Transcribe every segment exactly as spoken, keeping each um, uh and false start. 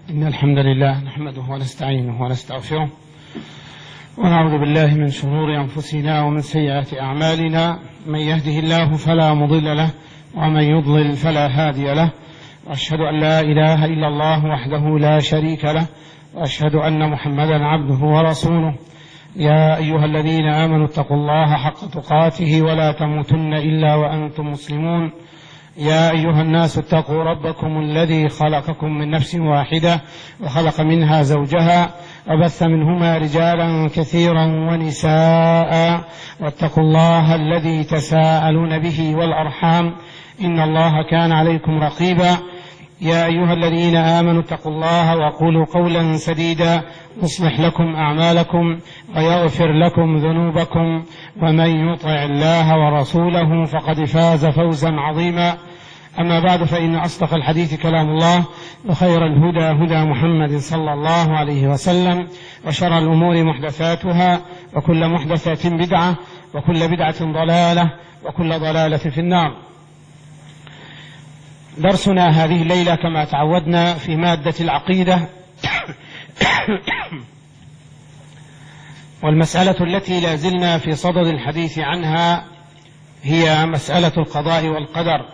إن الحمد لله نحمده ونستعينه ونستغفره ونعوذ بالله من شرور أنفسنا ومن سيئات أعمالنا. من يهده الله فلا مضل له ومن يضلل فلا هادي له، وأشهد أن لا إله إلا الله وحده لا شريك له، وأشهد أن محمدا عبده ورسوله. يا أيها الذين آمنوا اتقوا الله حق تقاته ولا تموتن إلا وأنتم مسلمون. يا أيها الناس اتقوا ربكم الذي خلقكم من نفس واحدة وخلق منها زوجها وبث منهما رجالا كثيرا ونساء، واتقوا الله الذي تساءلون به والأرحام إن الله كان عليكم رقيبا. يا أيها الذين آمنوا اتقوا الله وقولوا قولا سديدا يصلح لكم أعمالكم ويغفر لكم ذنوبكم، ومن يطع الله ورسوله فقد فاز فوزا عظيما. أما بعد، فإن أصدق الحديث كلام الله، وخير الهدى هدى محمد صلى الله عليه وسلم، وشر الأمور محدثاتها، وكل محدثة بدعة، وكل بدعة ضلالة، وكل ضلالة في النار. درسنا هذه الليلة كما تعودنا في مادة العقيدة، والمسألة التي لا زلنا في صدد الحديث عنها هي مسألة القضاء والقدر،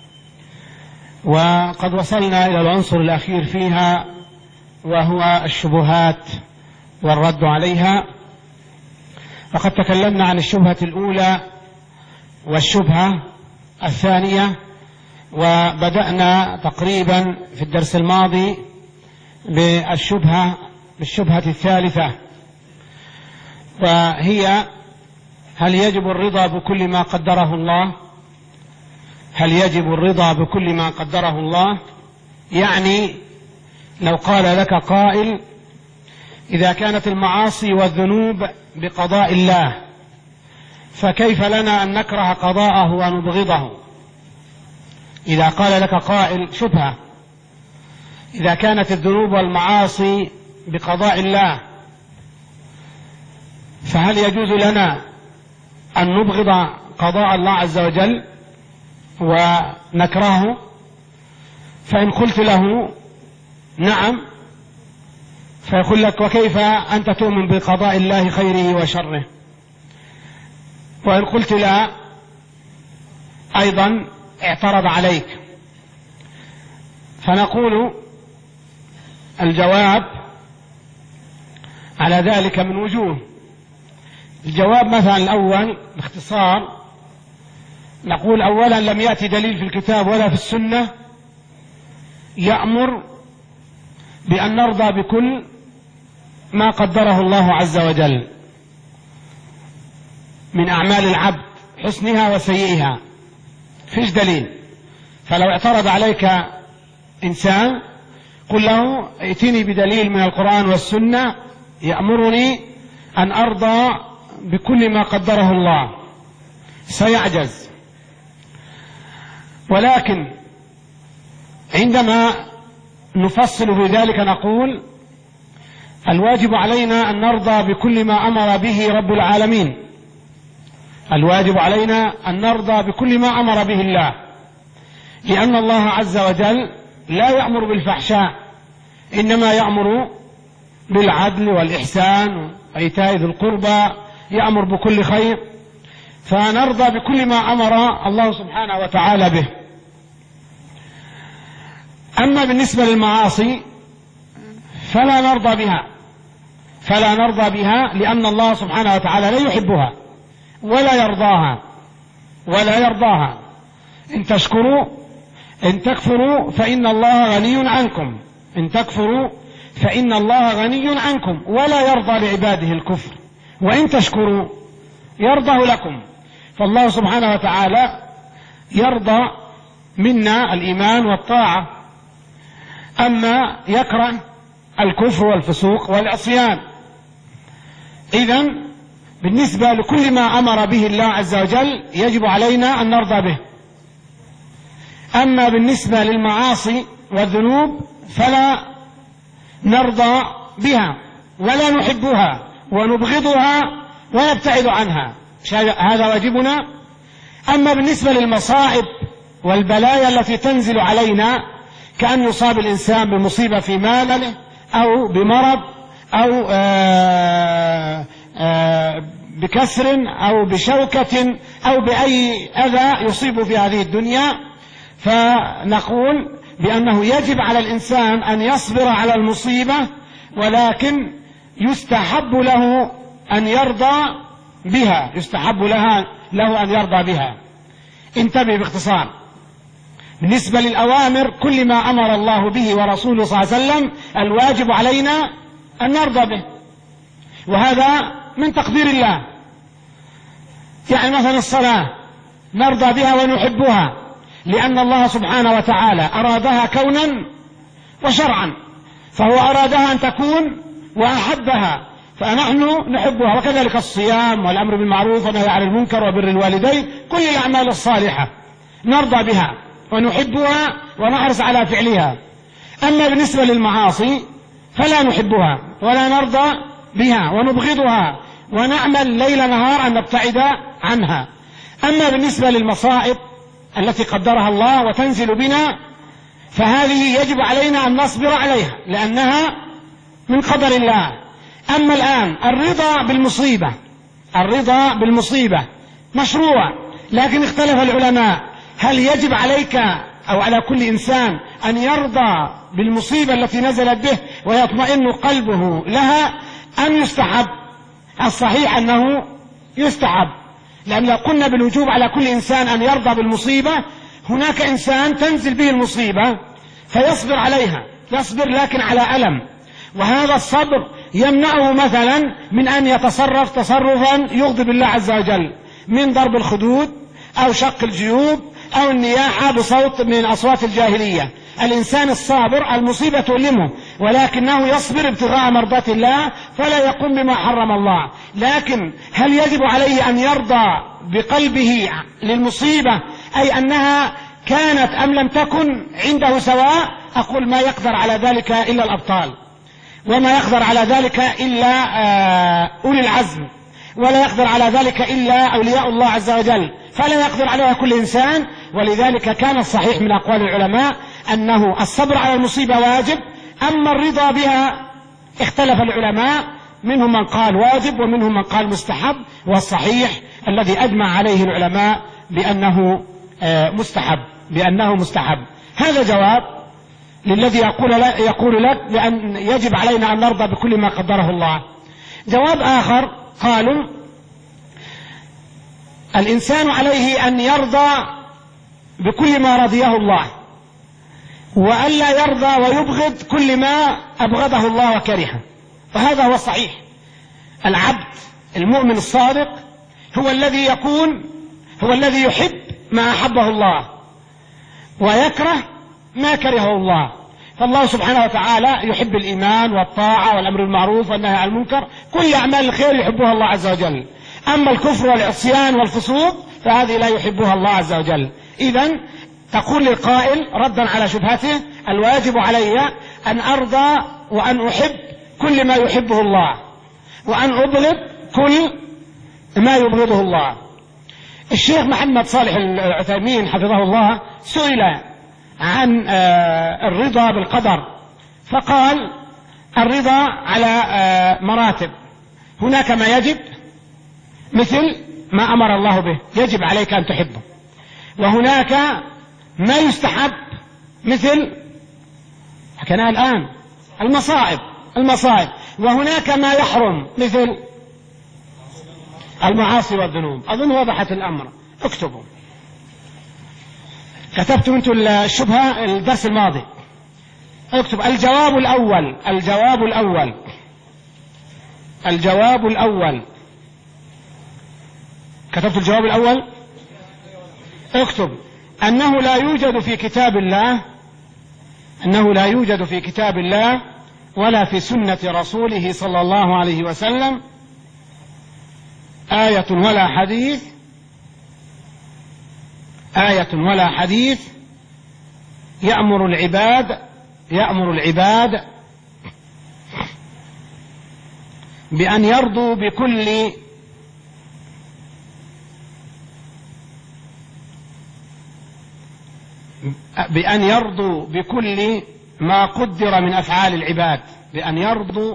وقد وصلنا إلى العنصر الأخير فيها وهو الشبهات والرد عليها. وقد تكلمنا عن الشبهة الأولى والشبهة الثانية، وبدأنا تقريبا في الدرس الماضي بالشبهة بالشبهة الثالثة، وهي: هل يجب الرضا بكل ما قدره الله؟ هل يجب الرضا بكل ما قدره الله؟ يعني لو قال لك قائل: إذا كانت المعاصي والذنوب بقضاء الله، فكيف لنا أن نكره قضاءه ونبغضه؟ إذا قال لك قائل شبهة: إذا كانت الذنوب والمعاصي بقضاء الله، فهل يجوز لنا أن نبغض قضاء الله عز وجل ونكرهه؟ فإن قلت له نعم، فيقول لك: وكيف أنت تؤمن بقضاء الله خيره وشره؟ وإن قلت لا، أيضا اعترض عليك. فنقول الجواب على ذلك من وجوه. الجواب مثلا الأول باختصار، نقول: أولا لم يأتي دليل في الكتاب ولا في السنة يأمر بأن نرضى بكل ما قدره الله عز وجل من أعمال العبد حسنها وسيئها، فيش دليل. فلو اعترض عليك إنسان قل له: ائتني بدليل من القرآن والسنة يأمرني أن أرضى بكل ما قدره الله، سيعجز. ولكن عندما نفصل في ذلك نقول: الواجب علينا أن نرضى بكل ما أمر به رب العالمين، الواجب علينا أن نرضى بكل ما أمر به الله، لأن الله عز وجل لا يأمر بالفحشاء، إنما يأمر بالعدل والإحسان وإيتاء ذي القربى، يأمر بكل خير، فنرضى بكل ما أمر الله سبحانه وتعالى به. أما بالنسبة للمعاصي فلا نرضى بها فلا نرضى بها لأن الله سبحانه وتعالى لا يحبها ولا يرضاها ولا يرضاها. إن تشكروا إن تكفروا فإن الله غني عنكم إن تكفروا فإن الله غني عنكم ولا يرضى لعباده الكفر، وإن تشكروا يرضه لكم. فالله سبحانه وتعالى يرضى منا الإيمان والطاعة، أما يكره الكفر والفسوق والعصيان. إذن بالنسبة لكل ما أمر به الله عز وجل يجب علينا أن نرضى به. أما بالنسبة للمعاصي والذنوب فلا نرضى بها ولا نحبها ونبغضها ونبتعد عنها، هذا واجبنا. أما بالنسبة للمصائب والبلايا التي تنزل علينا كأن يصاب الإنسان بمصيبة في ماله أو بمرض أو آآ آآ بكسر أو بشوكة أو بأي أذى يصيب في هذه الدنيا، فنقول بأنه يجب على الإنسان أن يصبر على المصيبة، ولكن يستحب له أن يرضى بها، يستحب لها له أن يرضى بها. انتبه باختصار. بالنسبة للأوامر، كل ما أمر الله به ورسوله صلى الله عليه وسلم الواجب علينا أن نرضى به، وهذا من تقدير الله. يعني مثلا الصلاة نرضى بها ونحبها لأن الله سبحانه وتعالى أرادها كونا وشرعا، فهو أرادها أن تكون وأحبها فنحن نحبها. وكذلك الصيام والأمر بالمعروف والنهي عن المنكر وبر الوالدين، كل الأعمال الصالحة نرضى بها ونحبها ونحرص على فعلها. أما بالنسبة للمعاصي فلا نحبها ولا نرضى بها ونبغضها ونعمل ليل نهار أن نبتعد عنها. أما بالنسبة للمصائب التي قدرها الله وتنزل بنا فهذه يجب علينا أن نصبر عليها لأنها من قدر الله. أما الآن الرضا بالمصيبة، الرضا بالمصيبة مشروع، لكن اختلف العلماء هل يجب عليك أو على كل إنسان أن يرضى بالمصيبة التي نزلت به ويطمئن قلبه لها أم يستحب؟ الصحيح أنه يستحب، لأن لو قلنا بالوجوب على كل إنسان أن يرضى بالمصيبة، هناك إنسان تنزل به المصيبة فيصبر عليها، يصبر لكن على ألم، وهذا الصبر يمنعه مثلا من أن يتصرف تصرفا يغضب الله عز وجل، من ضرب الخدود أو شق الجيوب أو النياحة بصوت من أصوات الجاهلية. الإنسان الصابر المصيبة تؤلمه ولكنه يصبر ابتغاء مرضات الله فلا يقوم بما حرم الله. لكن هل يجب عليه أن يرضى بقلبه للمصيبة أي أنها كانت أم لم تكن عنده سواء؟ أقول ما يقدر على ذلك إلا الأبطال، وما يقدر على ذلك إلا أولي العزم، ولا يقدر على ذلك إلا أولياء الله عز وجل، فلا يقدر عليها كل إنسان. ولذلك كان الصحيح من أقوال العلماء أنه الصبر على المصيبة واجب. أما الرضا بها اختلف العلماء، منهم من قال واجب ومنهم من قال مستحب، والصحيح الذي أجمع عليه العلماء بأنه مستحب، بأنه مستحب. هذا جواب للذي يقول, يقول لك بأن يجب علينا أن نرضى بكل ما قدره الله. جواب آخر قالوا الإنسان عليه أن يرضى بكل ما رضيه الله، وألا يرضى ويبغض كل ما أبغضه الله وكرهه، وهذا هو الصحيح. العبد المؤمن الصادق هو الذي يكون هو الذي يحب ما أحبه الله ويكره ما كرهه الله. فالله سبحانه وتعالى يحب الإيمان والطاعة والأمر بالمعروف والنهي عن المنكر، كل أعمال الخير يحبها الله عز وجل. أما الكفر والعصيان والفسوق فهذه لا يحبها الله عز وجل. إذن تقول للقائل ردا على شبهته الواجب علي أن أرضى وأن أحب كل ما يحبه الله وأن أبغض كل ما يبغضه الله. الشيخ محمد صالح العثيمين حفظه الله سئل عن الرضا بالقدر فقال الرضا على مراتب، هناك ما يجب مثل ما أمر الله به يجب عليك أن تحبه، وهناك ما يستحب مثل حكيناه الآن المصائب المصائب وهناك ما يحرم مثل المعاصي والذنوب. أظن وضحت الأمر. اكتبوا، كتبتم أنتم الشبهة الدرس الماضي. اكتب الجواب الأول الجواب الأول الجواب الأول كتبت الجواب الأول. اكتب أنه لا يوجد في كتاب الله أنه لا يوجد في كتاب الله ولا في سنة رسوله صلى الله عليه وسلم آية ولا حديث آية ولا حديث يأمر العباد يأمر العباد بأن يرضوا بكل بأن يرضوا بكل ما قدر من أفعال العباد، بأن يرضوا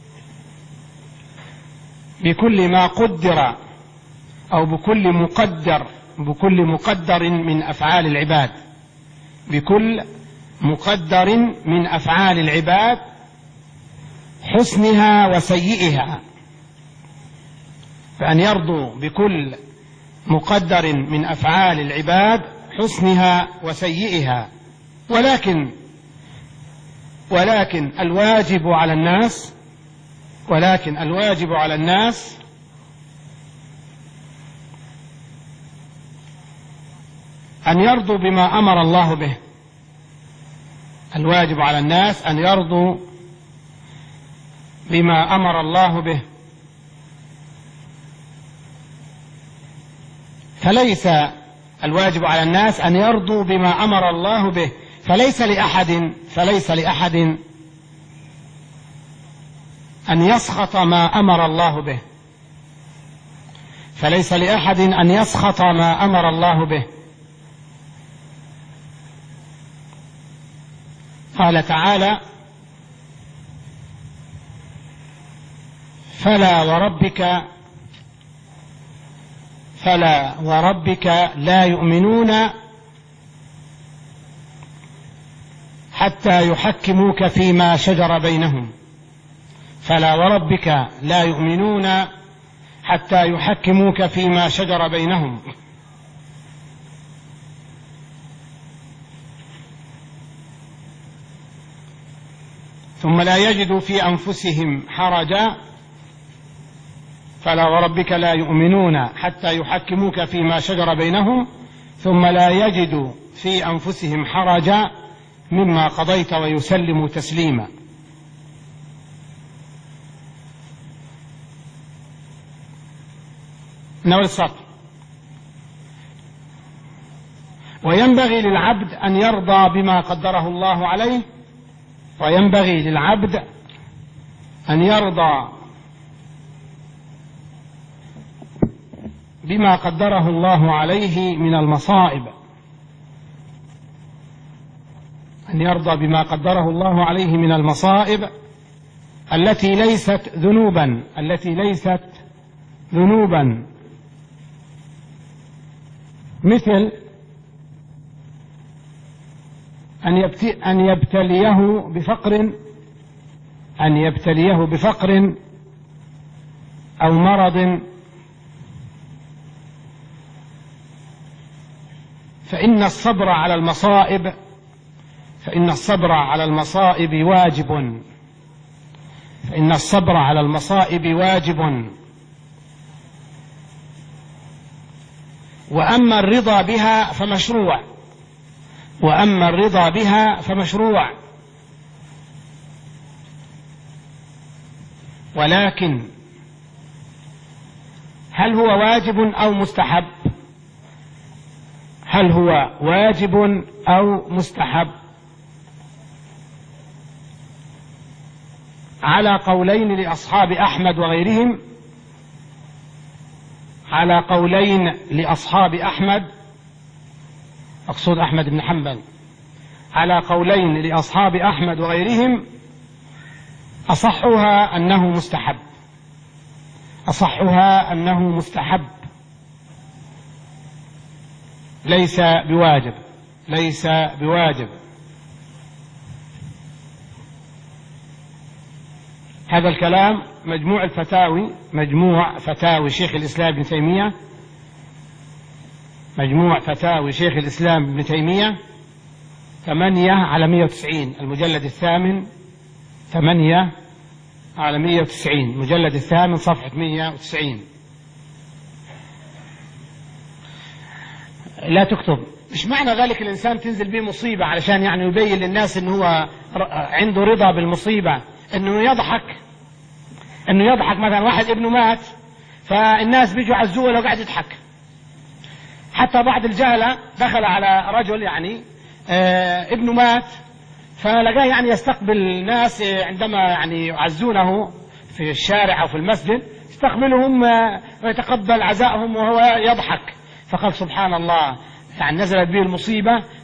بكل ما قدر أو بكل مقدر بكل مقدر من أفعال العباد بكل مقدر من أفعال العباد حسنها وسيئها، فأن يرضوا بكل مقدر من أفعال العباد حسنها وسيئها. ولكن ولكن الواجب على الناس ولكن الواجب على الناس أن يرضوا بما أمر الله به. الواجب على الناس أن يرضوا بما أمر الله به، فليس الواجب على الناس أن يرضوا بما أمر الله به، فليس لأحد فليس لأحد أن يسخط ما أمر الله به فليس لأحد أن يسخط ما أمر الله به. قال تعالى: فلا وربك فلا وربك لا يؤمنون حتى يحكموك فيما شجر بينهم فلا وربك لا يؤمنون حتى يحكموك فيما شجر بينهم ثم لا يجدوا في أنفسهم حرجا فلا وربك لا يؤمنون حتى يحكموك فيما شجر بينهم ثم لا يجدوا في أنفسهم حرجا مما قضيت ويسلموا تسليما. نوع السطر: وينبغي للعبد أن يرضى بما قدره الله عليه وينبغي للعبد أن يرضى بما قدره الله عليه من المصائب أن يرضى بما قدره الله عليه من المصائب التي ليست ذنوبا التي ليست ذنوبا مثل أن يبتليه بفقر أن يبتليه بفقر أو مرض، فإن الصبر على المصائب فإن الصبر على المصائب واجب فإن الصبر على المصائب واجب وأما الرضا بها فمشروع وأما الرضا بها فمشروع ولكن هل هو واجب أو مستحب هل هو واجب أو مستحب على قولين لأصحاب أحمد وغيرهم على قولين لأصحاب أحمد أقصد أحمد بن حنبل على قولين لأصحاب أحمد وغيرهم أصحها أنه مستحب أصحها أنه مستحب ليس بواجب ليس بواجب هذا الكلام مجموع الفتاوي مجموع فتاوي شيخ الإسلام ابن تيمية مجموع فتاوي شيخ الإسلام ابن تيمية ثمانية على مئة وتسعين المجلد الثامن ثمانية على مئة وتسعين المجلد الثامن صفحة مئة وتسعين. لا تكتب مش معنى ذلك الإنسان تنزل به مصيبة علشان يعني يبين للناس إنه هو عنده رضا بالمصيبة إنه يضحك إنه يضحك مثلا واحد ابنه مات فالناس بيجوا عزوه لو قاعد يضحك. حتى بعض الجهلة دخل على رجل يعني آه ابنه مات فلقاه يعني يستقبل الناس عندما يعني يعزونه في الشارع أو في المسجد يستقبلهم ويتقبل عزائهم وهو يضحك فقال سبحان الله يعني نزلت به المصيبة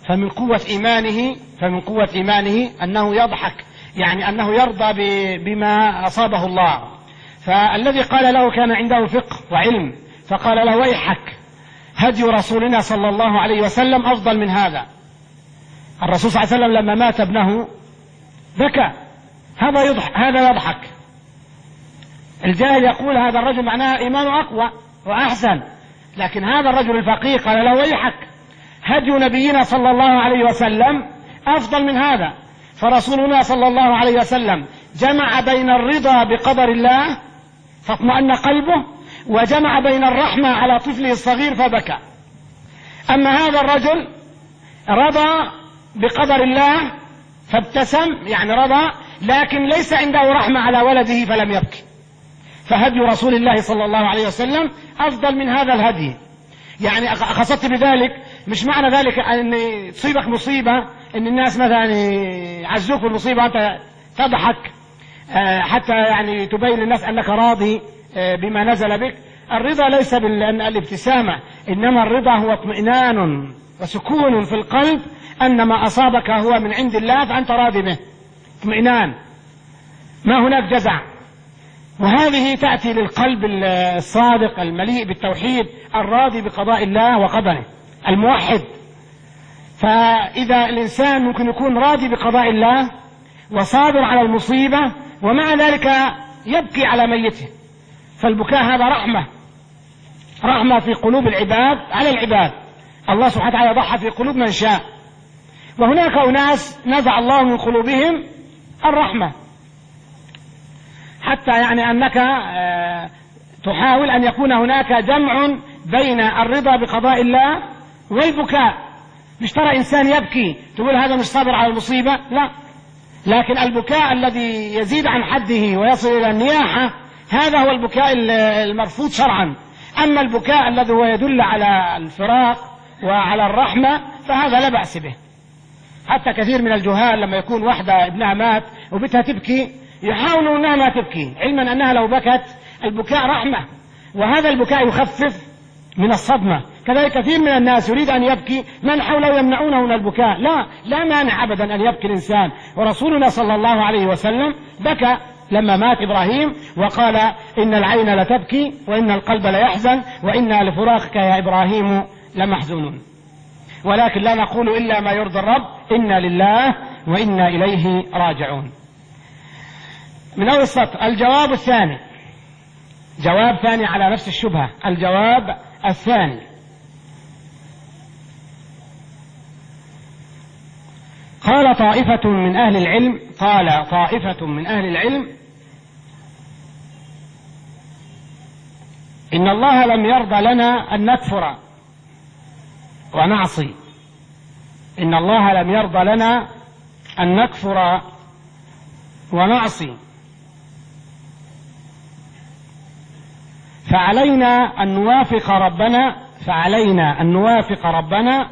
فمن قوة إيمانه فمن قوة إيمانه أنه يضحك، يعني أنه يرضى بما أصابه الله. فالذي قال له كان عنده فقه وعلم، فقال له ويحك، هدي رسولنا صلى الله عليه وسلم أفضل من هذا. الرسول صلى الله عليه وسلم لما مات ابنه بكى، هذا يضحك هذا يضحك. الجاهل يقول هذا الرجل معناه إيمانه أقوى وأحسن، لكن هذا الرجل الفقيه قال له ويحك، هدي نبينا صلى الله عليه وسلم أفضل من هذا. فرسولنا صلى الله عليه وسلم جمع بين الرضا بقدر الله فاطمأن قلبه، وجمع بين الرحمة على طفله الصغير فبكى. أما هذا الرجل رضى بقدر الله فابتسم، يعني رضى، لكن ليس عنده رحمة على ولده فلم يبكي. فهدي رسول الله صلى الله عليه وسلم أفضل من هذا الهدي. يعني قصدت بذلك مش معنى ذلك أن تصيبك مصيبة أن الناس مثلا يعزوك بالمصيبة أنت تضحك حتى يعني تبين للناس أنك راضي بما نزل بك. الرضا ليس بالابتسامة، إنما الرضا هو اطمئنان وسكون في القلب أن ما أصابك هو من عند الله فأنت راضي به، اطمئنان، ما هناك جزع. وهذه تأتي للقلب الصادق المليء بالتوحيد الراضي بقضاء الله وقدره الموحد. فإذا الإنسان ممكن يكون راضي بقضاء الله وصابر على المصيبة ومع ذلك يبكي على ميته، فالبكاء هذا رحمة، رحمة في قلوب العباد على العباد. الله سبحانه وتعالى ضحى في قلوب من شاء، وهناك أناس نزع الله من قلوبهم الرحمة، حتى يعني أنك تحاول أن يكون هناك جمع بين الرضا بقضاء الله والبكاء. مش ترى إنسان يبكي تقول هذا مش صابر على المصيبة، لا، لكن البكاء الذي يزيد عن حده ويصل إلى النياحة هذا هو البكاء المرفوض شرعا. أما البكاء الذي هو يدل على الفراق وعلى الرحمة فهذا لا بأس به. حتى كثير من الجهال لما يكون واحدة ابنها مات وبتها تبكي يحاولوا أنها ما تبكي، علما أنها لو بكت البكاء رحمة، وهذا البكاء يخفف من الصدمة. كذلك كثير من الناس يريد أن يبكي، من حوله يمنعونه من البكاء، لا لا مانع أبدا أن يبكي الإنسان. ورسولنا صلى الله عليه وسلم بكى لما مات إبراهيم وقال إن العين لتبكي وإن القلب ليحزن وإنا لفراقك يا إبراهيم لمحزونون. ولكن لا نقول إلا ما يرضي الرب، إنا لله وإنا إليه راجعون. من أول السطر الجواب الثاني، جواب ثاني على نفس الشبهة. الجواب الثاني قال طائفة من أهل العلم قال طائفة من أهل العلم إن الله لم يرضى لنا أن نكفر ونعصي، إن الله لم يرضى لنا أن نكفر ونعصي، فعلينا أن نوافق ربنا فعلينا أن نوافق ربنا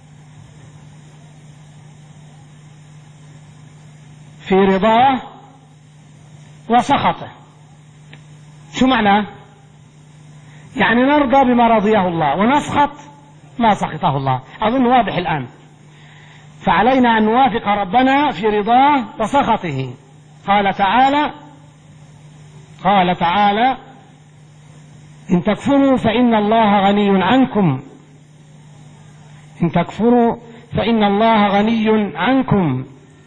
في رضاه وسخطه. شو معناه؟ يعني نرضى بما رضيه الله ونسخط ما سخطه الله. أظن واضح الآن. فعلينا أن نوافق ربنا في رضاه وسخطه. قال تعالى قال تعالى إن تكفروا فإن الله غني عنكم إن تكفروا فإن الله غني عنكم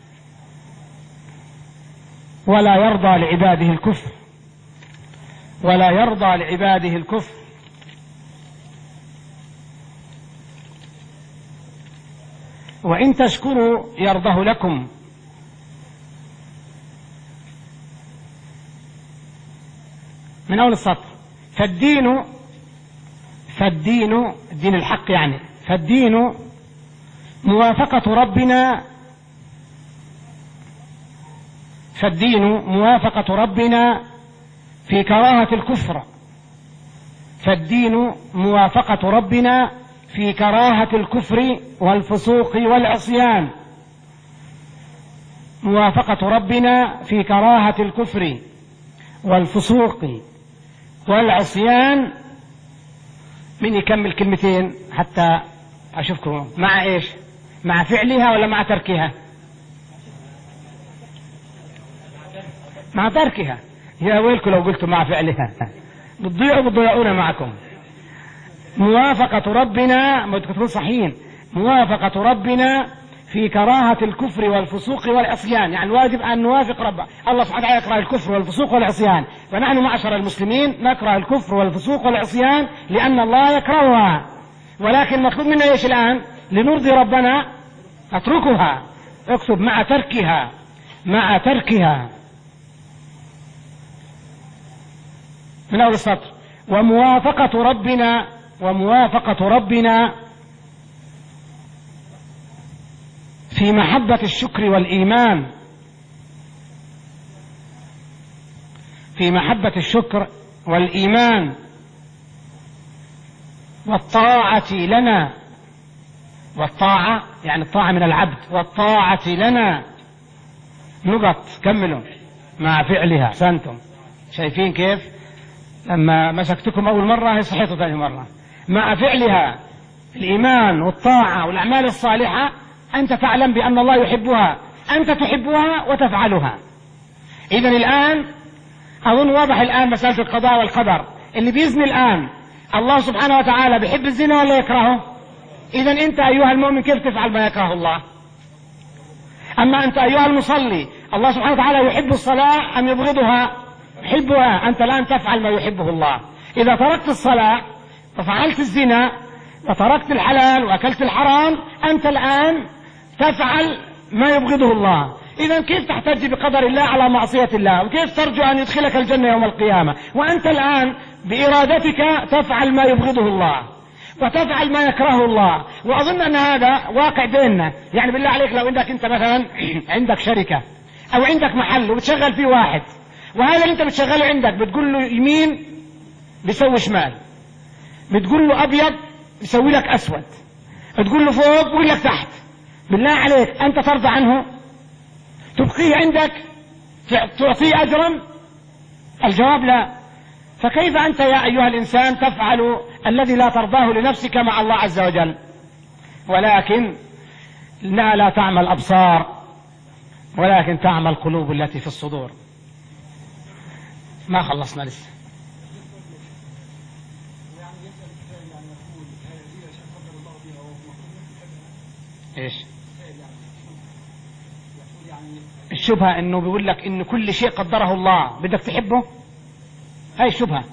ولا يرضى لعباده الكفر ولا يرضى لعباده الكفر وإن تشكروا يرضه لكم. من أول السطر فالدين فالدين الدين الحق يعني فالدين موافقة ربنا فالدين موافقة ربنا في كراهة الكفر فالدين موافقة ربنا في كراهة الكفر والفسوق والعصيان موافقة ربنا في كراهة الكفر والفسوق والعصيان. من يكمل كلمتين حتى أشوفكم مع إيش مع فعلها ولا مع تركها؟ مع تركها. يا ويلكم لو قلتم مع فعلها بتضيعوا بتضيعونا معكم. موافقة ربنا متكون صحيحين، موافقة ربنا في كراهة الكفر والفسوق والعصيان، يعني واجب أن نوافق رب الله سبحانه وتعالى يكره الكفر والفسوق والعصيان، فنحن معشر المسلمين نكره الكفر والفسوق والعصيان لأن الله يكرهها، ولكن مطلوب منا ايش الآن؟ لنرضي ربنا نتركها. اكتب مع تركها، مع تركها من أول السطر. وموافقة ربنا، وموافقة ربنا في محبة الشكر والإيمان، في محبة الشكر والإيمان والطاعة لنا، والطاعة يعني الطاعة من العبد، والطاعة لنا نقط كملوا مع فعلها. أحسنتم، شايفين كيف لما مسكتكم أول مرة هي صحيته ثاني مرة. مع فعلها الإيمان والطاعة والأعمال الصالحة أنت تعلم بأن الله يحبها، أنت تحبها وتفعلها. إذن الآن أظن واضح الآن مسألة القضاء والقدر. اللي بيزني الآن الله سبحانه وتعالى بيحب الزنا ولا يكرهه؟ إذن أنت أيها المؤمن كيف تفعل ما يكره الله؟ أما أنت أيها المصلي الله سبحانه وتعالى يحب الصلاة أم يبغضها؟ يحبها. أنت الآن تفعل ما يحبه الله. إذا تركت الصلاة وفعلت الزنا وتركت الحلال وأكلت الحرام أنت الآن تفعل ما يبغضه الله. إذا كيف تحتج بقدر الله على معصية الله؟ وكيف ترجو أن يدخلك الجنة يوم القيامة وأنت الآن بإرادتك تفعل ما يبغضه الله وتفعل ما يكرهه الله؟ وأظن أن هذا واقع بيننا. يعني بالله عليك لو عندك أنت مثلا عندك شركة أو عندك محل وبتشغل فيه واحد، وهذا اللي أنت بتشغله عندك بتقول له يمين بيسوي شمال، بتقول له أبيض يسوي لك أسود، بتقول له فوق بيقول لك تحت، بالله عليك أنت ترضى عنه؟ تبقيه عندك تعطيه أجرا؟ الجواب لا. فكيف أنت يا أيها الإنسان تفعل الذي لا ترضاه لنفسك مع الله عز وجل؟ ولكن إنها لا تعمل أبصار ولكن تعمل قلوب التي في الصدور. ما خلصنا لسه. ايش الشبهة؟ انه بيقول لك ان كل شيء قدره الله بدك تحبه، هاي الشبهة.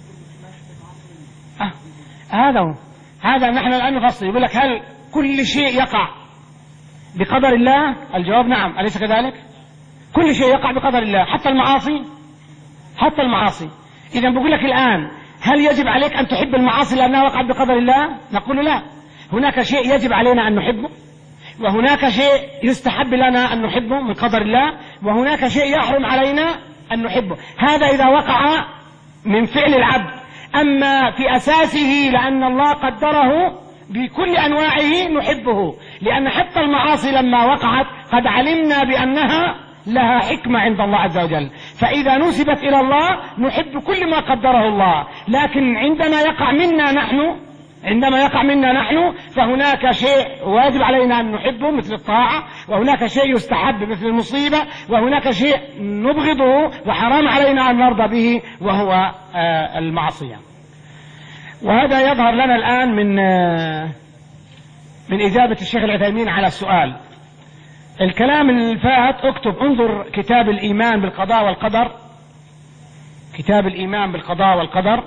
آه. هذا هو. هذا نحن الآن نفصل. يقول لك هل كل شيء يقع بقدر الله؟ الجواب نعم، أليس كذلك؟ كل شيء يقع بقدر الله، حتى المعاصي، حتى المعاصي. إذا بقول لك الآن هل يجب عليك أن تحب المعاصي لأنها وقعت بقدر الله؟ نقول لا. هناك شيء يجب علينا أن نحبه، وهناك شيء يستحب لنا أن نحبه من قدر الله، وهناك شيء يحرم علينا أن نحبه. هذا إذا وقع من فعل العبد. أما في أساسه لأن الله قدره بكل أنواعه نحبه، لأن حتى المعاصي لما وقعت قد علمنا بأنها لها حكمة عند الله عز وجل، فإذا نسبت إلى الله نحب كل ما قدره الله. لكن عندما يقع منا نحن عندما يقع منا نحن فهناك شيء واجب علينا أن نحبه مثل الطاعة، وهناك شيء يستحب مثل المصيبة، وهناك شيء نبغضه وحرام علينا أن نرضى به وهو آه المعصية. وهذا يظهر لنا الآن من آه من إجابة الشيخ العثيمين على السؤال. الكلام اللي فات اكتب، انظر كتاب الإيمان بالقضاء والقدر، كتاب الإيمان بالقضاء والقدر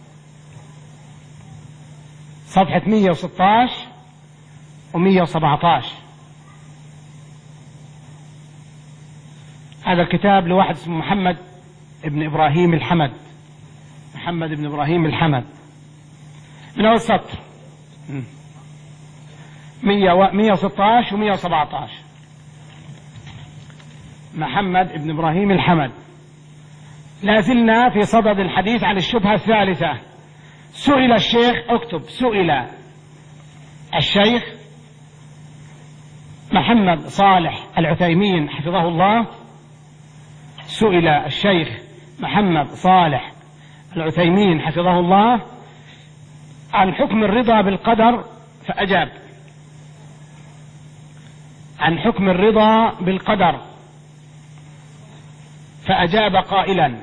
صفحة مئة وستة عشر ومئة وسبعة عشر. هذا الكتاب لواحد اسمه محمد ابن إبراهيم الحمد، محمد ابن إبراهيم الحمد، من أول سطر مئة وستة عشر ومئة وسبعة عشر. محمد ابن إبراهيم الحمد. لا زلنا في صدد الحديث عن الشبهة الثالثة. سئل الشيخ، اكتب، سئل الشيخ محمد صالح العثيمين حفظه الله، سئل الشيخ محمد صالح العثيمين حفظه الله عن حكم الرضا بالقدر فأجاب. عن حكم الرضا بالقدر، فأجاب قائلا: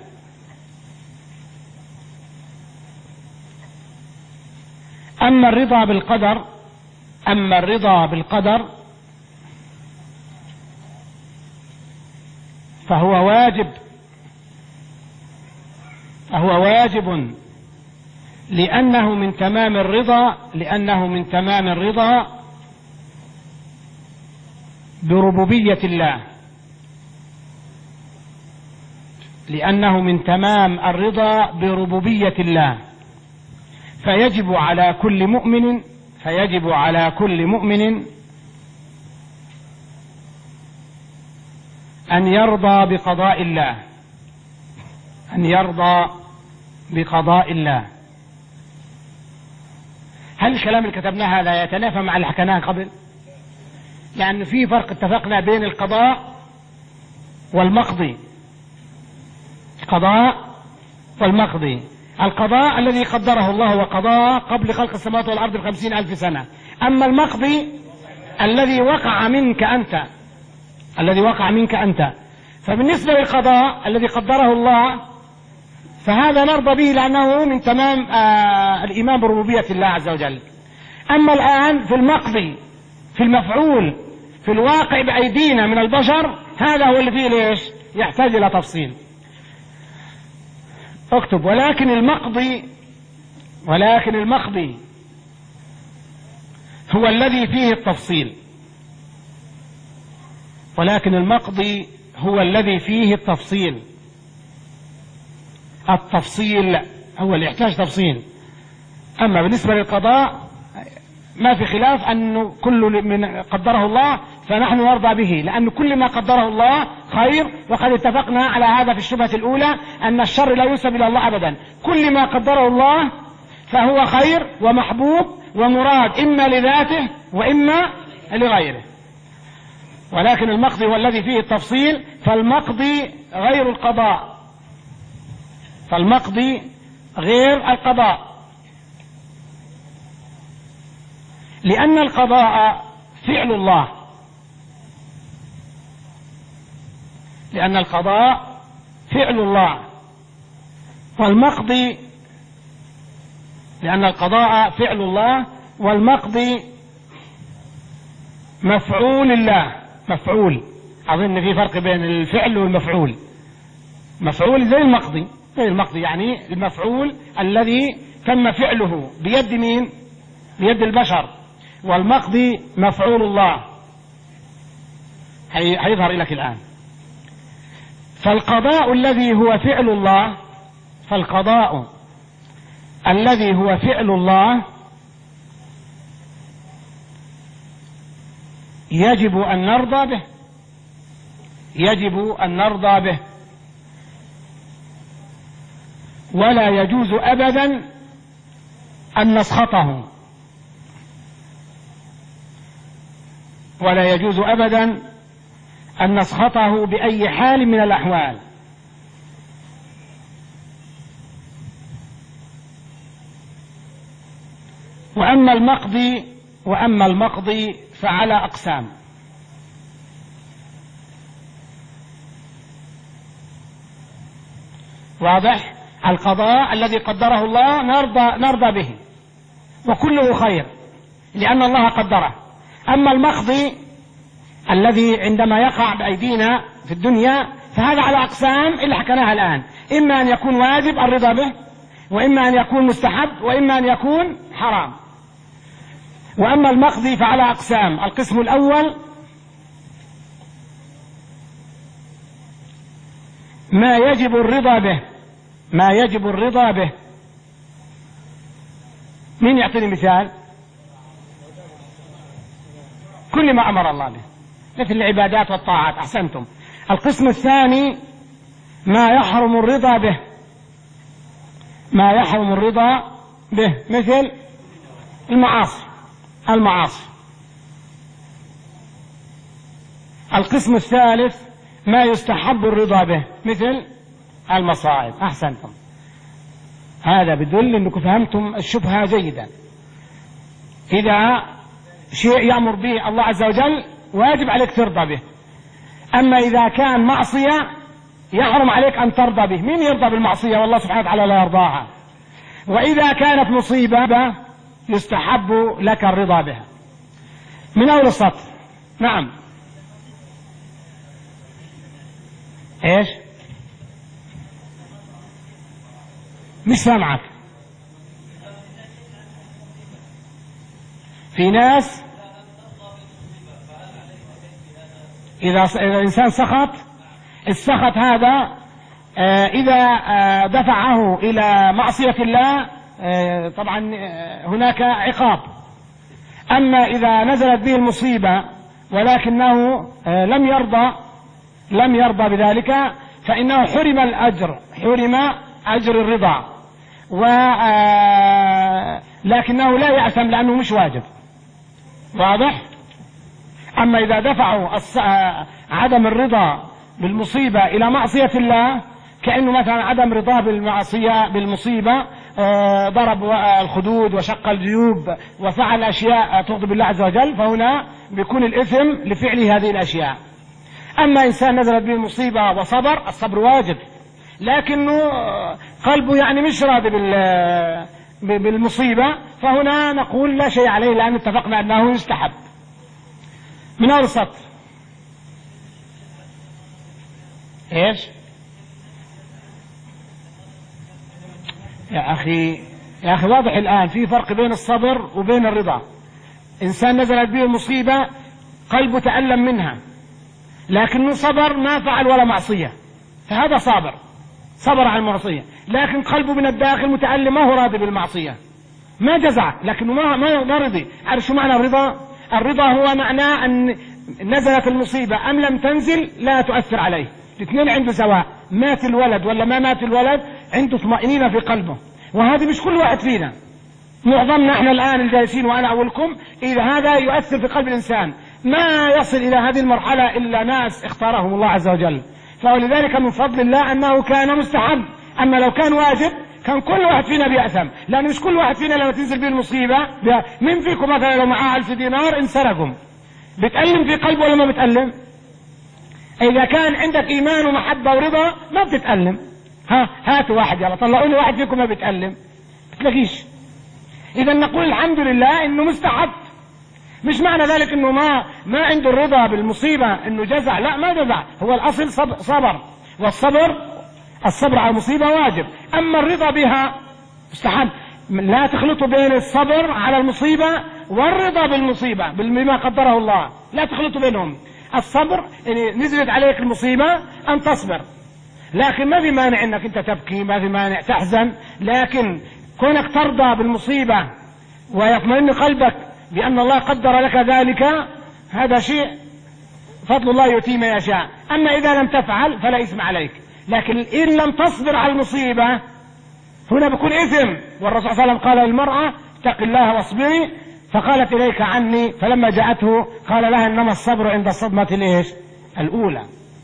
أما الرضا بالقدر أما الرضا بالقدر فهو واجب فهو واجب لأنه من تمام الرضا لأنه من تمام الرضا بربوبية الله لأنه من تمام الرضا بربوبية الله فيجب على كل مؤمن فيجب على كل مؤمن أن يرضى بقضاء الله أن يرضى بقضاء الله. هل الكلام اللي كتبناه هذا يتنافى مع اللي حكيناه قبل؟ يعني في فرق اتفقنا بين القضاء والمقضي. القضاء والمقضي: القضاء الذي قدره الله وقضاه قبل خلق السماوات والأرض بخمسين ألف سنة، أما المقضي الذي وقع منك أنت الذي وقع منك أنت فبالنسبة للقضاء الذي قدره الله فهذا نرضى به لأنه من تمام آه الإيمان بربوبية الله عز وجل. أما الآن في المقضي في المفعول في الواقع بأيدينا من البشر هذا هو اللي فيه ليش يحتاج إلى تفصيل. اكتب: ولكن المقضي ولكن المقضي هو الذي فيه التفصيل ولكن المقضي هو الذي فيه التفصيل التفصيل هو اللي يحتاج تفصيل. أما بالنسبة للقضاء ما في خلاف أنه كل من قدره الله فنحن نرضى به لأن كل ما قدره الله خير، وقد اتفقنا على هذا في الشبهة الأولى أن الشر لا ينسب إلى الله أبدا. كل ما قدره الله فهو خير ومحبوب ومراد إما لذاته وإما لغيره. ولكن المقضي هو الذي فيه التفصيل، فالمقضي غير القضاء فالمقضي غير القضاء لأن القضاء فعل الله لأن القضاء فعل الله والمقضي لأن القضاء فعل الله والمقضي مفعول الله مفعول. أظن في فرق بين الفعل والمفعول. مفعول زي المقضي زي المقضي يعني المفعول الذي تم فعله بيد مين؟ بيد البشر. والمقضي مفعول الله هيظهر لك الآن. فالقضاء الذي هو فعل الله فالقضاء الذي هو فعل الله يجب أن نرضى به يجب أن نرضى به ولا يجوز أبدا أن نسخطه ولا يجوز أبدا أن نسخطه بأي حال من الأحوال. وأما المقضي وأما المقضي فعلى أقسام. واضح؟ القضاء الذي قدره الله نرضى, نرضى به وكله خير لأن الله قدره. أما المقضي الذي عندما يقع بأيدينا في الدنيا فهذا على أقسام اللي حكناها الآن، إما أن يكون واجب الرضا به وإما أن يكون مستحب وإما أن يكون حرام. وأما المقضي فعلى أقسام. القسم الأول ما يجب الرضا به ما يجب الرضا به مين يعطيني مثال؟ كل ما أمر الله به مثل العبادات والطاعات. أحسنتم. القسم الثاني ما يحرم الرضا به ما يحرم الرضا به مثل المعاصي المعاصي. القسم الثالث ما يستحب الرضا به مثل المصائب. أحسنتم. هذا بدل أنكم فهمتم الشبهة جيدا. إذا شيء يأمر به الله عز وجل واجب عليك ترضى به. أما إذا كان معصية يحرم عليك أن ترضى به. مين يرضى بالمعصية والله سبحانه وتعالى لا يرضاها؟ وإذا كانت مصيبة يستحب لك الرضا بها. من أول السطر. نعم. إيش؟ مش سامعك. في ناس إذا الإنسان سخط، السخط هذا إذا دفعه إلى معصية الله طبعا هناك عقاب. أما إذا نزلت به المصيبة ولكنه لم يرضى لم يرضى بذلك فإنه حرم الأجر، حرم أجر الرضا، ولكنه لا يأثم لأنه مش واجب. واضح؟ أما إذا دفعوا عدم الرضا بالمصيبة إلى معصية الله، كأنه مثلا عدم رضاه بالمعصية بالمصيبة، ضرب الخدود وشق الجيوب وفعل أشياء تغضب الله عز وجل، فهنا بيكون الإثم لفعل هذه الأشياء. أما إنسان نزلت به المصيبة وصبر، الصبر واجب، لكنه قلبه يعني مش راضي بالمصيبة، فهنا نقول لا شيء عليه لأن اتفقنا أنه يستحب. من أول السطر. إيش؟ يا أخي يا أخي واضح الآن في فرق بين الصبر وبين الرضا. إنسان نزلت به المصيبة قلبه تألم منها، لكنه صبر ما فعل ولا معصية، فهذا صابر، صبر على المعصية، لكن قلبه من الداخل متألم، ما هو راضي بالمعصية، ما جزع لكنه ما ما ما رضي. عارف شو معنى الرضا؟ الرضا هو معناه أن نزلت المصيبة أم لم تنزل لا تؤثر عليه، الاثنين عنده سواء، مات الولد ولا ما مات الولد عنده طمأنينة في قلبه. وهذه مش كل واحد فينا، معظمنا احنا الآن الجالسين وأنا أولكم، إذا هذا يؤثر في قلب الإنسان. ما يصل إلى هذه المرحلة إلا ناس اختارهم الله عز وجل، فلذلك من فضل الله أنه كان مستحب. أما لو كان واجب كان كل واحد فينا بيأثم، لأن مش كل واحد فينا لما تنزل به المصيبة. من فيكم مثلا لو معاه ألف دينار انسرقهم بتألم في قلبه ولا ما بتألم؟ إذا كان عندك إيمان ومحبة ورضا ما بتتألم. ها هاتوا واحد، يلا طلعوا لي واحد فيكم ما بتألم، بتلاقيش. إذا نقول الحمد لله إنه مستحب. مش معنى ذلك إنه ما ما عنده الرضا بالمصيبة إنه جزع، لا ما جزع، هو الأصل صبر، والصبر الصبر على المصيبة واجب. أما الرضا بها مستحب. لا تخلطوا بين الصبر على المصيبة والرضا بالمصيبة بما قدره الله، لا تخلطوا بينهم. الصبر يعني نزلت عليك المصيبة أن تصبر، لكن ما في مانع أنك أنت تبكي، ما في مانع تحزن، لكن كونك ترضى بالمصيبة ويطمئن قلبك بأن الله قدر لك ذلك، هذا شيء فضل الله يؤتيه من يشاء. أما إذا لم تفعل فلا إثم عليك، لكن إن لم تصبر على المصيبة هنا بيكون إثم. والرسول صلى الله عليه وسلم قال للمرأة اتق الله واصبري، فقالت إليك عني، فلما جاءته قال لها إنما الصبر عند الصدمة الإيش؟ الأولى.